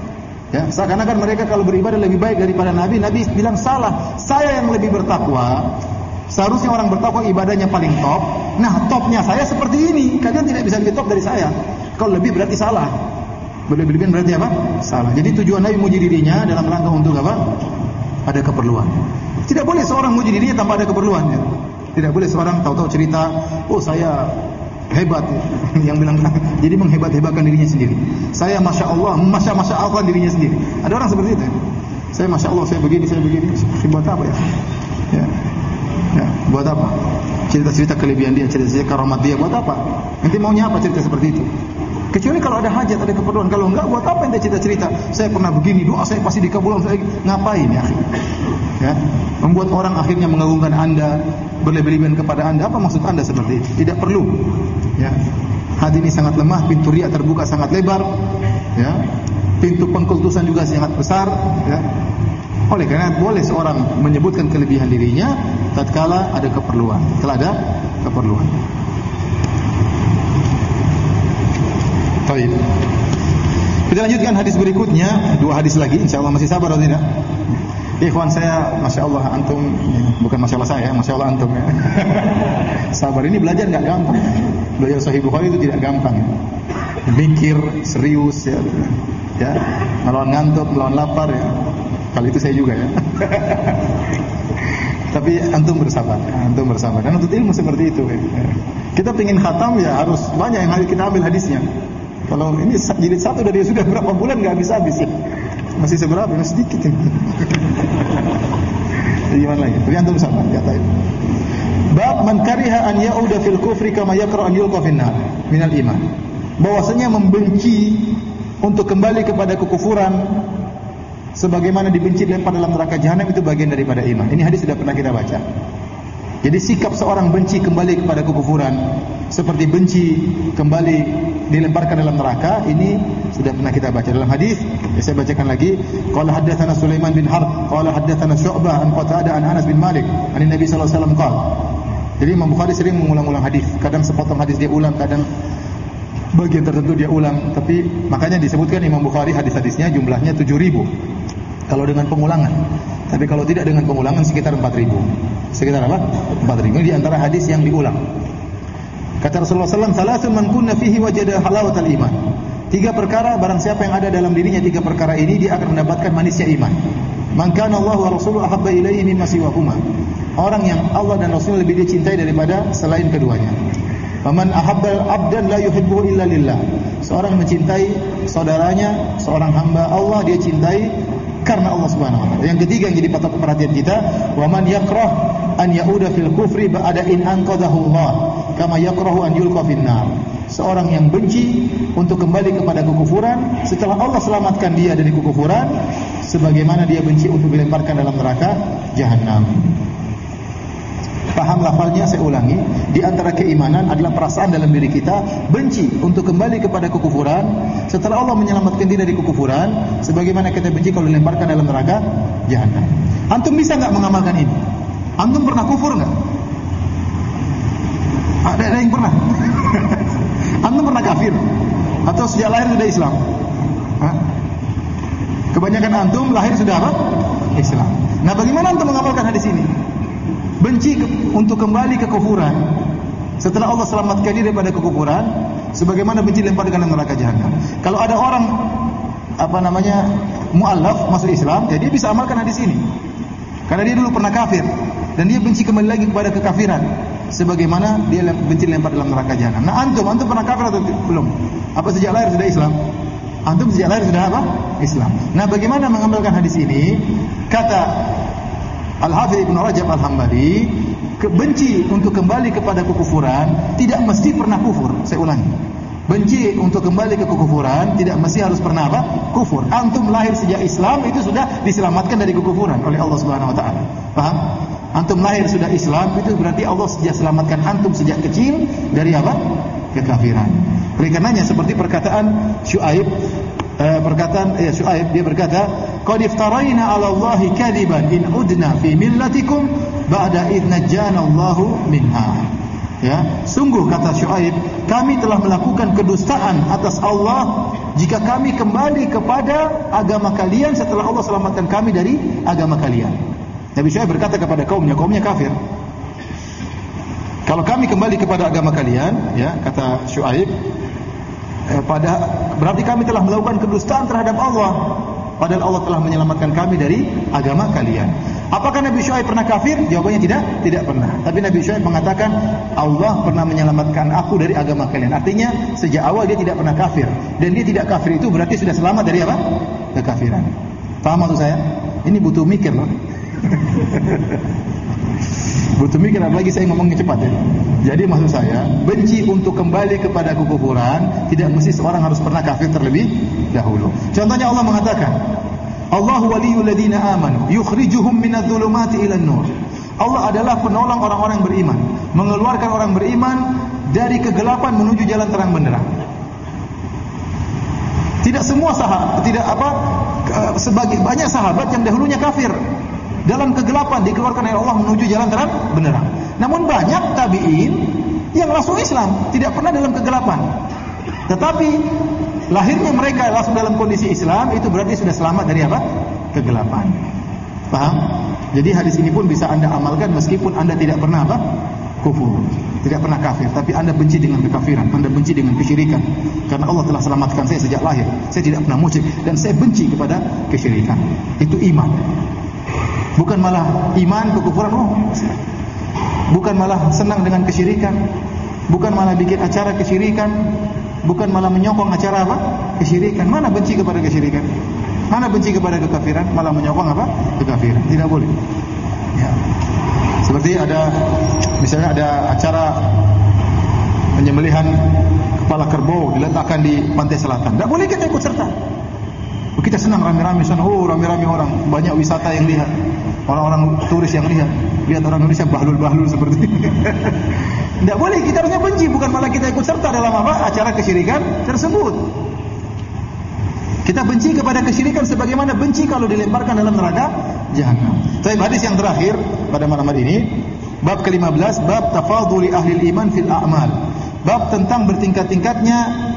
Ya, seakan-akan mereka kalau beribadah lebih baik daripada Nabi. Nabi bilang salah. Saya yang lebih bertakwa. Seharusnya orang bertakwa ibadahnya paling top. Nah, topnya saya seperti ini. Kalian tidak bisa lebih top dari saya. Kalau lebih berarti salah. Berlebihan berarti apa? Salah. Jadi tujuan Nabi muji dirinya dalam rangka untuk apa? Ada keperluan. Tidak boleh seorang muji dirinya tanpa ada keperluan. Ya. Tidak boleh seorang tahu-tahu cerita, oh saya hebat, yang bilang jadi menghebat-hebatkan dirinya sendiri. Saya masya Allah, masya masya Allah dirinya sendiri. Ada orang seperti itu. Saya masya Allah, saya begini, saya begini. Buat apa ya? Ya, ya buat apa? Cerita-cerita kelebihan dia, cerita-cerita karamat dia, buat apa? Nanti maunya apa cerita seperti itu? Kecuali kalau ada hajat, ada keperluan. Kalau enggak, buat apa ente cerita-cerita? Saya pernah begini, doa saya pasti dikabulkan. Saya ngapain ya? Ya, membuat orang akhirnya mengagungkan Anda, berlebihan kepada Anda. Apa maksud Anda seperti itu? Tidak perlu. Ya, hati ini sangat lemah, pintu riya terbuka sangat lebar. Ya, pintu pengkultusan juga sangat besar. Ya, oleh karena boleh seorang menyebutkan kelebihan dirinya tatkala ada keperluan. Setelah ada keperluan. Baik. Kita lanjutkan hadis berikutnya, dua hadis lagi, insyaallah masih sabar atau tidak? Ikhwan saya, masya Allah antum, ya, bukan masya Allah saya, masya Allah antum. Ya. Sabar, ini belajar nggak gampang. Belajar Sahih Bukhari itu tidak gampang. Ya. Mikir serius, ya, ya, melawan ngantuk, melawan lapar, ya. Kali itu saya juga ya. Tapi antum bersabar, antum bersabar. Dan untuk ilmu seperti itu. Ya. Kita ingin khatam ya harus banyak yang kita ambil hadisnya. Kalau ini jilid satu dari sudah berapa bulan nggak habis-habis ya. Masih seberapa? Masih sedikit ini. Gimana lagi? Tapi antum sabar, kata itu. Bab man kariha an ya'uda fil kufri kama yakra an yulqa fin nar minal iman. Bahwasanya membenci untuk kembali kepada kekufuran sebagaimana dibenci dilempar dalam neraka jahanam itu bagian daripada iman. Ini hadis sudah pernah kita baca. Jadi sikap seorang benci kembali kepada kekufuran seperti benci kembali dilemparkan dalam neraka, ini sudah pernah kita baca dalam hadis. Ya, saya bacakan lagi. Qala haddatsana Sulaiman bin Harb, qala haddatsana Syu'bah an Qatadah an Anas bin Malik, an Nabi sallallahu alaihi wasallam qala. Jadi Imam Bukhari sering mengulang-ulang hadis. Kadang sepotong hadis dia ulang, kadang bagian tertentu dia ulang. Tapi makanya disebutkan Imam Bukhari hadis-hadisnya jumlahnya tujuh ribu. Kalau dengan pengulangan. Tapi kalau tidak dengan pengulangan sekitar empat ribu. Sekitar apa? empat ribu. Ini di antara hadis yang diulang. Kata Rasulullah sallallahu alaihi wasallam, "Salasun man kunna fihi wajada halawatal iman." Tiga perkara barang siapa yang ada dalam dirinya tiga perkara ini dia akan mendapatkan manisnya iman. Man kana Allah wa rasuluhu ahabba ilaihi mimma siwahuma. Orang yang Allah dan Rasul lebih dia cintai daripada selain keduanya. Faman ahabba 'abdan la yuhibbuhu illa lillah. Seorang mencintai saudaranya, seorang hamba Allah dia cintai karena Allah Subhanahu wa taala. Yang ketiga yang jadi patut perhatian kita, wa man yakrah an yauda fil kufri ba'da in anqadahu Allah kama yakrahu an yulqa fin nar. Seorang yang benci untuk kembali kepada kekufuran setelah Allah selamatkan dia dari kekufuran sebagaimana dia benci untuk dilemparkan dalam neraka jahanam. Paham lafalnya, saya ulangi. Di antara keimanan adalah perasaan dalam diri kita benci untuk kembali kepada kekufuran setelah Allah menyelamatkan dia dari kekufuran sebagaimana kita benci kalau dilemparkan dalam neraka jahanam. Antum bisa enggak mengamalkan ini? Antum pernah kufur enggak? Ada, ada yang pernah? Antum pernah kafir? Atau sejak lahir sudah Islam? Hah? Kebanyakan antum lahir sudah apa? Islam. Nah, bagaimana antum mengamalkan hadis ini? Benci ke, untuk kembali ke kekufuran setelah Allah selamatkan dia daripada kekufuran sebagaimana benci lempar dengan neraka jahanam. Kalau ada orang apa namanya mu'allaf masuk Islam, ya dia bisa amalkan hadis ini. Karena dia dulu pernah kafir dan dia benci kembali lagi kepada kekafiran sebagaimana dia benci lempar dalam neraka jahanam. Nah, antum antum pernah kafir atau belum? Apa sejak lahir sudah Islam? Antum sejak lahir sudah apa? Islam. Nah, bagaimana mengamalkan hadis ini? Kata Al-Hafidz Ibnu Rajab Al-Hambali, benci untuk kembali kepada kekufuran tidak mesti pernah kufur. Saya ulangi. Benci untuk kembali ke kekufuran tidak mesti harus pernah apa? Kufur. Antum lahir sejak Islam itu sudah diselamatkan dari kekufuran oleh Allah Subhanahu wa taala. Paham? Antum lahir sudah Islam itu berarti Allah sejak selamatkan antum sejak kecil dari apa? Kekafiran. Oleh karenanya seperti perkataan Syuaib Uh, perkataan ya Syuaib, dia berkata, "Qad iftaraina 'ala Allahi kadiban in udna fi millatikum ba'da id najjana Allahu minha." Ya, sungguh kata Syuaib, kami telah melakukan kedustaan atas Allah jika kami kembali kepada agama kalian setelah Allah selamatkan kami dari agama kalian. Nabi Syuaib berkata kepada kaumnya, kaumnya kafir. Kalau kami kembali kepada agama kalian, ya, kata Syuaib, eh, pada berarti kami telah melakukan kedustaan terhadap Allah. Padahal Allah telah menyelamatkan kami dari agama kalian. Apakah Nabi Syuaib pernah kafir? Jawabannya tidak, tidak pernah. Tapi Nabi Syuaib mengatakan Allah pernah menyelamatkan aku dari agama kalian. Artinya sejak awal dia tidak pernah kafir. Dan dia tidak kafir itu berarti sudah selamat dari apa? Kekafiran. Paham maksud saya? Ini butuh mikir loh. Butuh mikir, apalagi saya ngomongnya cepat ya. Jadi maksud saya, benci untuk kembali kepada kekufuran tidak mesti seorang harus pernah kafir terlebih dahulu. Contohnya Allah mengatakan, Allah waliyul ladzina amanu yukhrijuhum minadh-dhulumati ilan nur. Allah adalah penolong orang-orang beriman, mengeluarkan orang beriman dari kegelapan menuju jalan terang benderang. Tidak semua sahabat, tidak apa sebagai banyak sahabat yang dahulunya kafir. Dalam kegelapan dikeluarkan oleh Allah menuju jalan terang benderang. Namun banyak tabi'in yang langsung Islam, tidak pernah dalam kegelapan. Tetapi lahirnya mereka langsung dalam kondisi Islam, itu berarti sudah selamat dari apa? Kegelapan. Paham? Jadi hadis ini pun bisa Anda amalkan meskipun Anda tidak pernah apa? Kufur, tidak pernah kafir, tapi Anda benci dengan kekafiran, Anda benci dengan kesyirikan. Karena Allah telah selamatkan saya sejak lahir. Saya tidak pernah musyrik dan saya benci kepada kesyirikan. Itu iman. Bukan malah iman kekufuran, oh. Bukan malah senang dengan kesyirikan. Bukan malah bikin acara kesyirikan. Bukan malah menyokong acara apa? Kesyirikan. Mana benci kepada kesyirikan? Mana benci kepada kekafiran? Malah menyokong apa? Kekafiran. Tidak boleh. Ya. Seperti ada, misalnya ada acara penyembelihan kepala kerbau diletakkan di pantai selatan. Tidak boleh kita ikut serta. Kita senang rame-rame sana, oh rame-rame orang, banyak wisata yang lihat, orang-orang turis yang lihat, lihat orang Indonesia bahlul-bahlul seperti ini. Tidak boleh, kita harusnya benci, bukan malah kita ikut serta dalam apa acara kesyirikan tersebut. Kita benci kepada kesyirikan sebagaimana benci kalau dilemparkan dalam neraka jahanam. Tapi hadis yang terakhir pada malam hari ini, bab ke lima belas, bab tafadhuli ahli iman fil a'mal. Bab tentang bertingkat-tingkatnya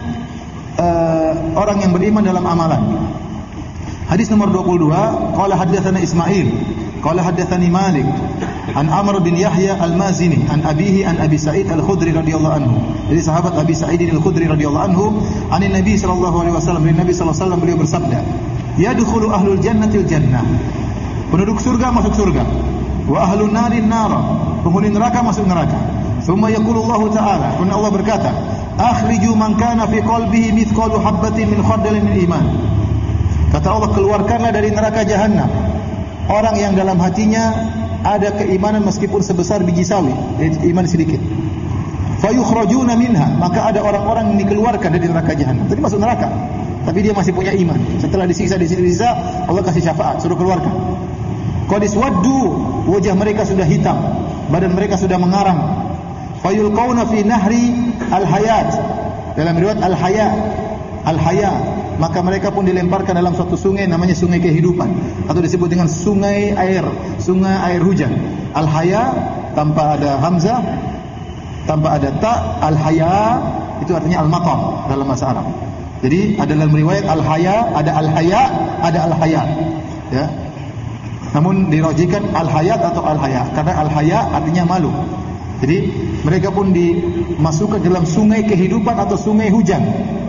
uh, orang yang beriman dalam amalan. Hadis nomor dua puluh dua, qala haddatsana Ismail, qala haddatsani Malik, an Amr bin Yahya al-Mazini, an abihi an Abi Sa'id al-Khudri radhiyallahu anhu. Jadi sahabat Abi Sa'id al-Khudri radhiyallahu anhu, an Nabi sallallahu alaihi wasallam, Nabi sallallahu alaihi wasallam beliau bersabda, yadkhulu ahlul jannatil jannah. Penduduk surga masuk surga. Wa ahlun narin nara. Penghuni neraka masuk neraka. Tsumma yaqulu Allah Ta'ala, kemudian Allah berkata, akhriju man kana fi qalbihi mithqalu habatin min khardalin min iman. Kata Allah, keluarkanlah dari neraka jahanam orang yang dalam hatinya ada keimanan meskipun sebesar biji sawi, iman sedikit. Fayukhrajuna minha, maka ada orang-orang yang dikeluarkan dari neraka jahanam. Tadi masuk neraka, tapi dia masih punya iman. Setelah disiksa, disiksa, Allah kasih syafaat, suruh keluarkan. Qad iswaddu, wajah mereka sudah hitam, badan mereka sudah mengarang. Fayulqauna fi nahri al-hayat. Dalam riwayat al-haya, al-haya, maka mereka pun dilemparkan dalam suatu sungai namanya sungai kehidupan atau disebut dengan sungai air, sungai air hujan. Al-haya tanpa ada hamzah, tanpa ada ta, al-haya itu artinya al-matar dalam bahasa Arab. Jadi ada dalam riwayat al-haya, ada al-haya, ada al-haya. Ya. Namun dirajikan al-hayat atau al-haya karena al-haya artinya malu. Jadi mereka pun dimasukkan dalam sungai kehidupan atau sungai hujan.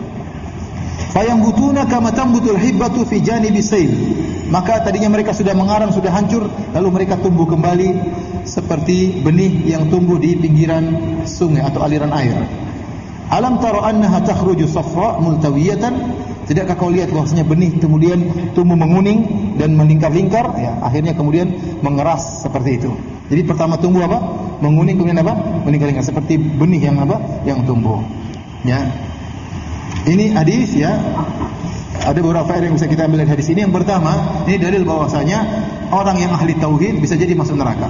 Fayambutuna kama tambutul hibbatu fi janibi sayl. Maka tadinya mereka sudah mengarang, sudah hancur, lalu mereka tumbuh kembali seperti benih yang tumbuh di pinggiran sungai atau aliran air. Alam tara annaha takhruju safra multawiyatan? Tidakkah kau lihat bahwasanya benih kemudian tumbuh menguning dan melingkar-lingkar, ya, akhirnya kemudian mengeras seperti itu. Jadi pertama tumbuh apa? Menguning, kemudian apa? Melingkar-lingkar seperti benih yang apa? Yang tumbuh. Ya. Ini hadis, ya. Ada beberapa faedah yang bisa kita ambil dari hadis ini. Yang pertama, ini dalil bahwasanya orang yang ahli tauhid bisa jadi masuk neraka.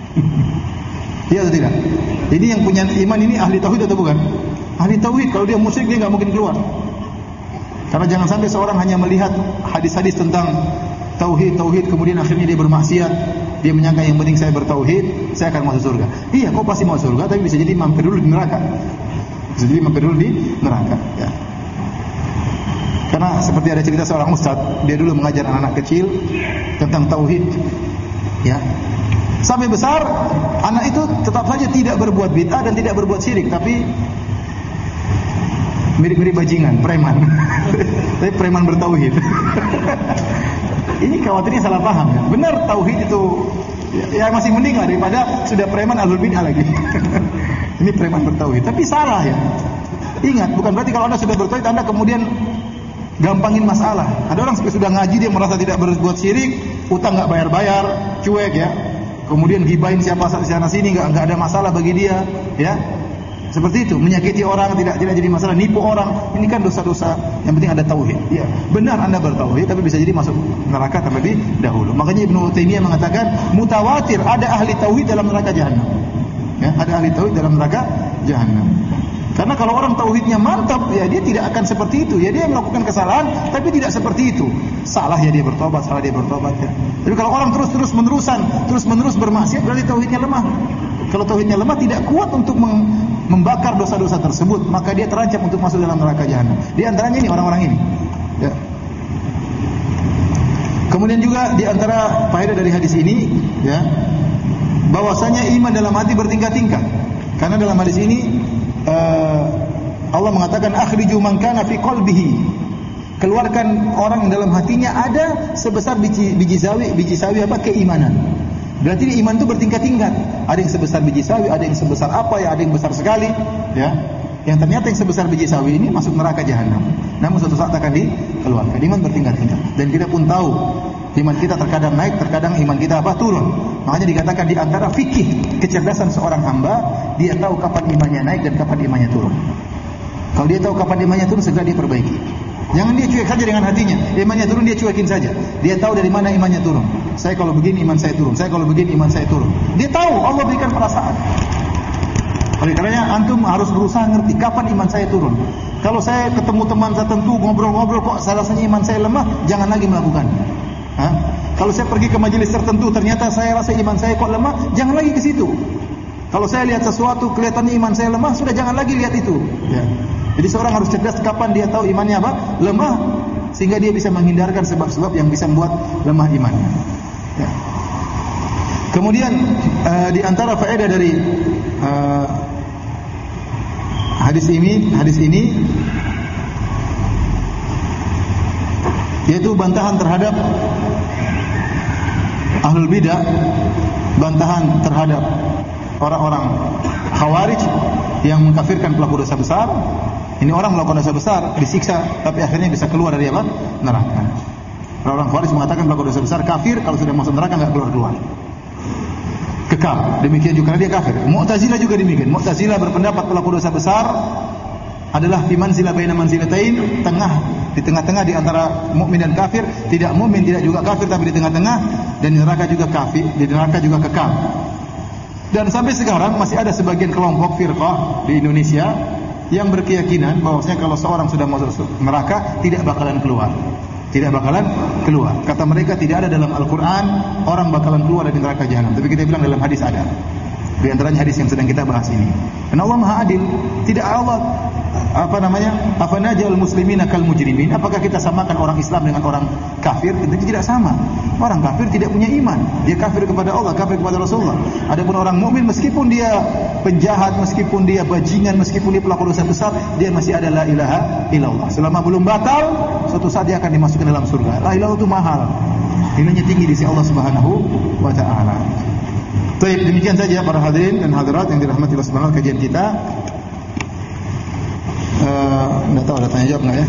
Iya atau tidak? Jadi yang punya iman ini ahli tauhid atau bukan? Ahli tauhid. Kalau dia musyrik dia enggak mungkin keluar. Karena jangan sampai seorang hanya melihat hadis-hadis tentang tauhid, tauhid kemudian akhirnya dia bermaksiat, Dia menyangka yang penting saya bertauhid, saya akan masuk surga. Iya, kau pasti masuk surga, tapi bisa jadi mampir dulu di neraka. Bisa jadi mampir dulu di neraka. Ya. Karena seperti ada cerita seorang ustaz, dia dulu mengajar anak-anak kecil tentang tauhid. Ya. Sampai besar, anak itu tetap saja tidak berbuat bid'ah dan tidak berbuat syirik, tapi mirip-mirip bajingan, preman. Tapi preman bertauhid. Ini khawatirnya salah paham ya. Benar tauhid itu ya, ya masih mending lah daripada sudah preman ahlul bid'ah lagi. Ini preman bertauhid, tapi salah ya. Ingat, bukan berarti kalau Anda sudah bertauhid Anda kemudian gampangin masalah. Ada orang sudah ngaji dia merasa tidak berbuat syirik, utang enggak bayar-bayar, cuek ya. Kemudian gibahin siapa sana sini enggak enggak ada masalah bagi dia, ya. Seperti itu, menyakiti orang tidak tidak jadi masalah, nipu orang, ini kan dosa-dosa. Yang penting ada tauhid. Ya, benar Anda bertauhid tapi bisa jadi masuk neraka terlebih dahulu. Makanya Ibnu Taimiyah mengatakan mutawatir ada ahli tauhid dalam neraka jahanam. Ya, ada ahli tauhid dalam neraka jahanam. Karena kalau orang tauhidnya mantap, ya dia tidak akan seperti itu. Ya dia melakukan kesalahan tapi tidak seperti itu. Salah ya dia bertobat, salah dia bertobat ya. Tapi kalau orang terus-terus menerusan, terus-menerus bermaksiat berarti tauhidnya lemah. Kalau tauhidnya lemah tidak kuat untuk membakar dosa-dosa tersebut, maka dia terancam untuk masuk dalam neraka jahanam. Di antaranya ini orang-orang ini. Ya. Kemudian juga di antara faedah dari hadis ini, ya, bahwasanya iman dalam hati bertingkat-tingkat. Karena dalam hadis ini uh, Allah mengatakan akhriju man kana fi qalbihi. Keluarkan orang yang dalam hatinya ada sebesar biji biji sawi, biji sawi apa? Keimanan. Berarti iman itu bertingkat-tingkat. Ada yang sebesar biji sawi, ada yang sebesar apa ya, ada yang besar sekali, ya. Yang ternyata yang sebesar biji sawi ini masuk neraka jahanam. Namun suatu saat akan dikeluarkan. Iman bertingkat-tingkat. Dan kita pun tahu iman kita terkadang naik, terkadang iman kita apa? Turun. Makanya dikatakan di antara fikih kecerdasan seorang hamba, dia tahu kapan imannya naik dan kapan imannya turun. Kalau dia tahu kapan imannya turun, segera dia perbaiki. Jangan dia cuek saja dengan hatinya. Imannya turun dia cuekin saja. Dia tahu dari mana imannya turun. Saya kalau begini iman saya turun. Saya kalau begini iman saya turun. Dia tahu Allah berikan perasaan. Oleh karenanya antum harus berusaha ngerti kapan iman saya turun. Kalau saya ketemu teman tertentu ngobrol-ngobrol kok rasanya iman saya lemah, jangan lagi melakukan. Hah? Kalau saya pergi ke majelis tertentu ternyata saya rasa iman saya kok lemah, jangan lagi ke situ. Kalau saya lihat sesuatu kelihatannya iman saya lemah, sudah jangan lagi lihat itu. Ya. Jadi seorang harus cerdas kapan dia tahu imannya apa? Lemah, sehingga dia bisa menghindarkan sebab-sebab yang bisa membuat lemah imannya. Ya. Kemudian uh, di antara faedah dari uh, hadis ini, hadis ini yaitu bantahan terhadap ahlul bidah, bantahan terhadap orang-orang khawarij yang mengkafirkan pelaku dosa besar. Ini orang melakukan dosa besar, disiksa, tapi akhirnya bisa keluar dari apa? Neraka. Orang khawarij mengatakan pelaku dosa besar kafir, kalau sudah masuk neraka enggak keluar-keluar. Kekal. Demikian juga karena dia kafir. Mu'tazilah juga demikian. Mu'tazilah berpendapat pelaku dosa besar adalah fi manzilah baina manzilatain, tengah, di tengah-tengah di antara mukmin dan kafir, tidak mukmin tidak juga kafir tapi di tengah-tengah, dan di neraka juga kafir, di neraka juga kekal. Dan sampai sekarang masih ada sebagian kelompok firqah di Indonesia yang berkeyakinan bahwasanya kalau seorang sudah masuk neraka tidak bakalan keluar. Tidak bakalan keluar. Kata mereka tidak ada dalam Al-Qur'an orang bakalan keluar dari neraka jahanam. Tapi kita bilang dalam hadis ada. Di antaranya hadis yang sedang kita bahas ini. Dan Allah Maha Adil. Tidak Allah apa namanya? Afanajal muslimina kal mujrimin? Apakah kita samakan orang Islam dengan orang kafir? Tentu tidak sama. Orang kafir tidak punya iman. Dia kafir kepada Allah, kafir kepada Rasulullah. Adapun orang mukmin meskipun dia penjahat, meskipun dia bajingan, meskipun dia pelaku dosa besar, dia masih ada la ilaha illallah. Selama belum batal, suatu saat dia akan dimasukkan dalam surga. La ilaha itu mahal. Nilainya tinggi di sisi Allah Subhanahu wa taala. Baik, demikian saja para hadirin dan hadirat yang dirahmati Allah Subhanahu wa taala kajian kita. Eh, enggak tahu ada tanya jawab enggak ya?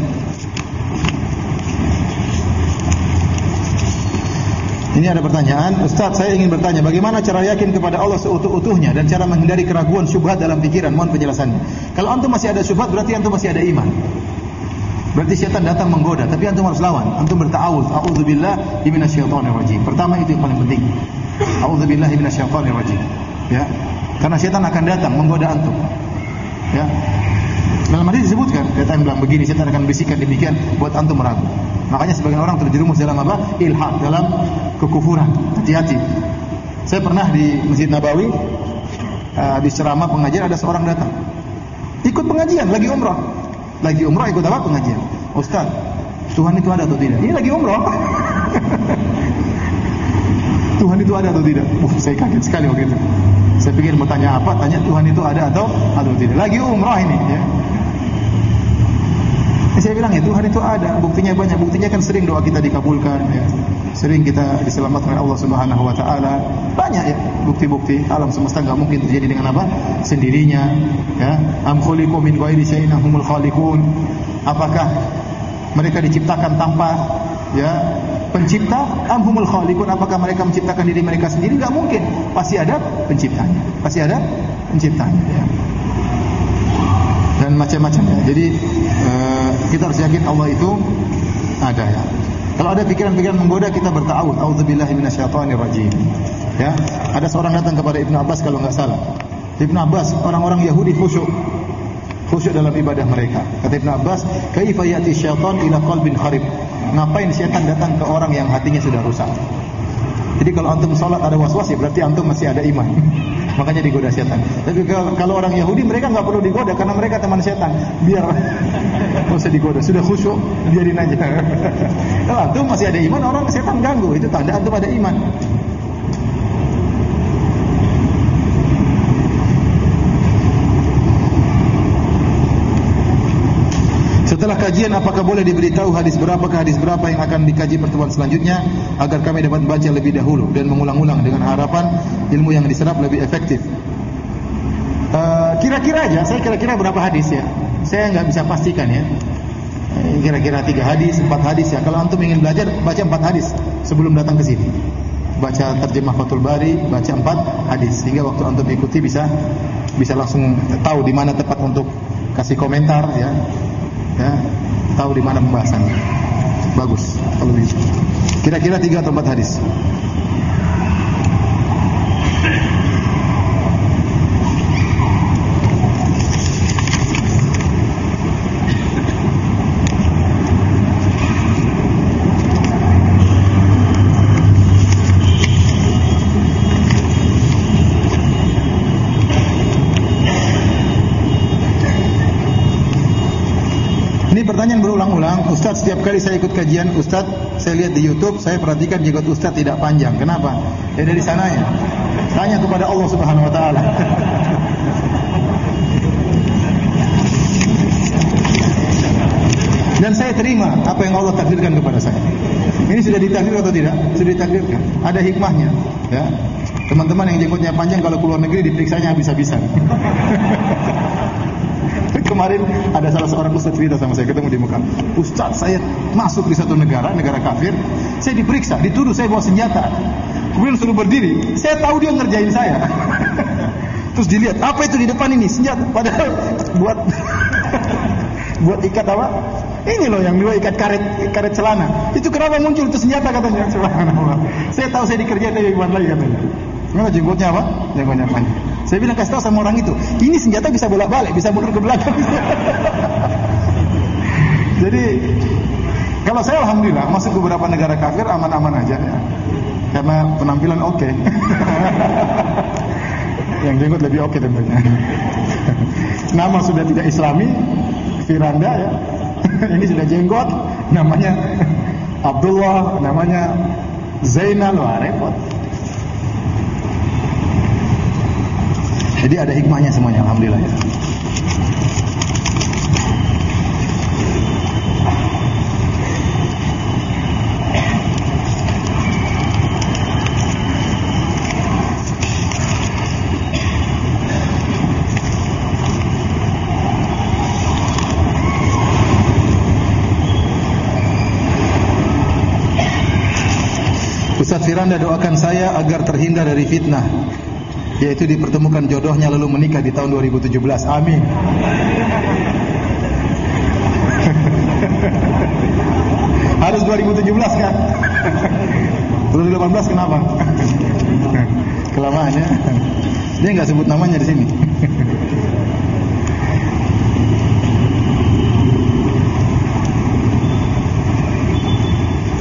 Ini ada pertanyaan, Ustaz, saya ingin bertanya, bagaimana cara yakin kepada Allah seutuh-utuhnya dan cara menghindari keraguan syubhat dalam pikiran? Mohon penjelasannya. Kalau antum masih ada syubhat, berarti antum masih ada iman. Berarti syaitan datang menggoda, tapi antum harus lawan. Antum berta'awudz, a'udzubillahi minasyaitonir rajim. Pertama itu yang paling penting. A'udzubillahi minasyaitonir rajim. Ya. Karena syaitan akan datang menggoda antum. Ya. Dalam hadis disebutkan, kata yang bilang begini, syaitan akan bisikan demikian buat antum meragu. Makanya sebagian orang terjerumus dalam apa? Ilhad, dalam kekufuran. Hati-hati. Saya pernah di Masjid Nabawi, uh, di ceramah pengajian ada seorang datang. Ikut pengajian, lagi umrah. Lagi umrah ikut apa? Pengajian. Ustaz, Tuhan itu ada atau tidak? Ini lagi umrah. Tuhan itu ada atau tidak? Uh, saya kaget sekali waktu itu. Saya pikir mau tanya apa? Tanya Tuhan itu ada atau atau tidak. Lagi umrah ini. Ya. Saya bilang ya Tuhan itu ada. Buktinya banyak. Buktinya kan sering doa kita dikabulkan. Ya. Sering kita diselamatkan oleh Allah Subhanahu Wa Taala. Banyak ya bukti-bukti. Alam semesta nggak mungkin terjadi dengan apa? Sendirinya. Ya. Am khuliqu min ghairi syai'in humul khaliqun. Apakah mereka diciptakan tanpa ya pencipta? Amhumul khaliqun, apakah mereka menciptakan diri mereka sendiri? Enggak mungkin. Pasti ada penciptanya. Pasti ada penciptanya ya. Dan macam-macam ya. Jadi uh, kita harus yakin Allah itu ada ya. Kalau ada pikiran-pikiran menggoda, kita berta'awudz. A'udzubillahi minasyaitonir rajim. Ya. Ada seorang datang kepada Ibnu Abbas kalau enggak salah. Ibnu Abbas, orang-orang Yahudi khusyuk. Khusyuk dalam ibadah mereka. Kata Ibnu Abbas, "Kaifa ya'ti syaitan ila qalbin kharib?" Ngapain setan datang ke orang yang hatinya sudah rusak? Jadi kalau antum salat ada was-was ya berarti antum masih ada iman. Makanya digoda setan. Tapi kalau orang Yahudi mereka enggak perlu digoda karena mereka teman setan. Biar enggak usah digoda, sudah khusyuk, biarin aja. Kalau antum masih ada iman, orang setan ganggu, itu tanda antum ada iman. Setelah kajian, apakah boleh diberitahu hadis berapa ke hadis berapa yang akan dikaji pertemuan selanjutnya agar kami dapat baca lebih dahulu dan mengulang-ulang dengan harapan ilmu yang diserap lebih efektif. Uh, kira-kira aja, saya kira-kira berapa hadis ya? Saya nggak bisa pastikan ya. Kira-kira tiga hadis, empat hadis ya. Kalau antum ingin belajar, baca empat hadis sebelum datang ke sini. Baca terjemah Fathul Bari, baca empat hadis sehingga waktu antum ikuti bisa bisa langsung tahu di mana tepat untuk kasih komentar ya. Ya, tahu di mana pembahasannya. Bagus kalau bisa. Kira-kira tiga atau empat hadis. Pertanyaan berulang-ulang, Ustaz, setiap kali saya ikut kajian Ustaz, saya lihat di YouTube, saya perhatikan jenggot Ustaz tidak panjang. Kenapa? Ya dari sananya. Tanya kepada Allah Subhanahu Wa Taala. Dan saya terima apa yang Allah takdirkan kepada saya. Ini sudah ditakdirkan atau tidak? Sudah ditakdirkan. Ada hikmahnya. Ya. Teman-teman yang jenggotnya panjang kalau keluar negeri diperiksanya habis-habisan. Kemarin ada salah seorang ustaz cerita sama saya, ketemu di Mekah. Ustaz, saya masuk di satu negara, negara kafir, saya diperiksa, dituduh saya bawa senjata. Kemudian suruh berdiri, saya tahu dia ngerjain saya. Terus dilihat, apa itu di depan ini? Senjata. Padahal buat buat ikat apa? Ini loh yang dua ikat karet karet celana. Itu kenapa muncul itu senjata katanya? Subhanallah. Saya tahu saya dikerjain tapi gimana lagi katanya. Kenapa jenggotnya apa? Jenggotnya panjang. Saya bilang kasih tahu sama orang itu, ini senjata bisa bolak-balik, bisa mundur ke belakang. Jadi kalau saya alhamdulillah masuk ke beberapa negara kafir aman-aman aja ya. Karena penampilan oke. Okay. Yang jenggot lebih oke okay tentunya. Nama sudah tidak Islami, Firanda ya. Ini sudah jenggot, namanya Abdullah, namanya Zainal, wah repot. Jadi ada hikmahnya semuanya, alhamdulillah ya. Ustaz Firanda doakan saya agar terhindar dari fitnah, yaitu dipertemukan jodohnya lalu menikah di tahun dua ribu tujuh belas. Amin. Harus dua ribu tujuh belas kan? dua ribu delapan belas kenapa? Kelamaan ya. Dia enggak sebut namanya di sini.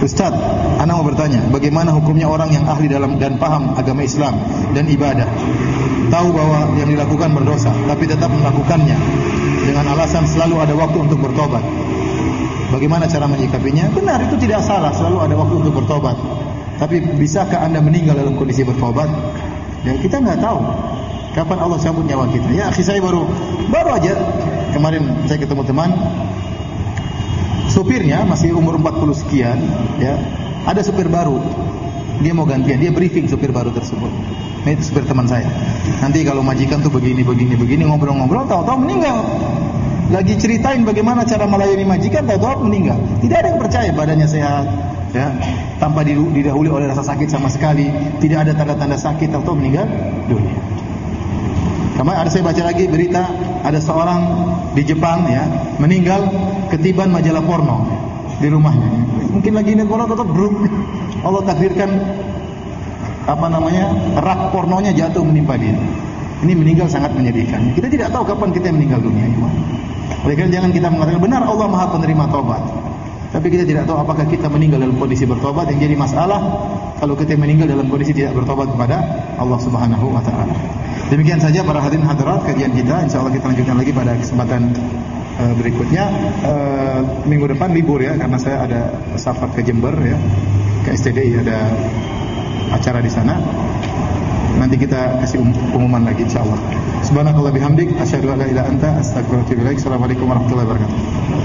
Ustaz, ana mau bertanya, bagaimana hukumnya orang yang ahli dalam dan paham agama Islam dan ibadah, tahu bahwa yang dilakukan berdosa, tapi tetap melakukannya dengan alasan selalu ada waktu untuk bertobat? Bagaimana cara menyikapinya? Benar, itu tidak salah, selalu ada waktu untuk bertobat. Tapi bisakah Anda meninggal dalam kondisi bertobat? Ya, kita nggak tahu kapan Allah cabut nyawa kita. Ya, akhi, saya baru baru aja kemarin saya ketemu teman, supirnya masih umur empat puluh sekian, ya. Ada supir baru. Dia mau gantian, dia briefing supir baru tersebut. Ini supir teman saya. Nanti kalau majikan tuh begini begini begini, ngobrol-ngobrol, tahu-tahu meninggal. Lagi ceritain bagaimana cara melayani majikan, tahu-tahu meninggal. Tidak ada yang percaya badannya sehat, ya, tanpa didahului oleh rasa sakit sama sekali, tidak ada tanda-tanda sakit, tahu-tahu meninggal dunia. Kemarin ada saya baca lagi berita, ada seorang di Jepang, ya, meninggal ketiban majalah porno di rumahnya. Mungkin lagi ini porno, tetap brum, Allah takdirkan apa namanya rak pornonya jatuh menimpa dia. Ini meninggal sangat menyedihkan. Kita tidak tahu kapan kita meninggal dunia. Oleh karena jangan kita mengatakan benar Allah Maha penerima taubat, tapi kita tidak tahu apakah kita meninggal dalam kondisi bertobat. Yang jadi masalah kalau kita meninggal dalam kondisi tidak bertobat kepada Allah Subhanahu wa taala. Demikian saja para hadirin hadirat kajian kita. Insyaallah kita lanjutkan lagi pada kesempatan uh, berikutnya. Uh, minggu depan libur, ya, karena saya ada safar ke Jember, ya, ke S T D I, ada acara di sana. Nanti kita kasih pengumuman lagi insyaallah. Subhanakallah bihamdik asyhadu an la ilaha illa anta astaghfiruka wa atubu ilaik. Assalamualaikum warahmatullahi wabarakatuh.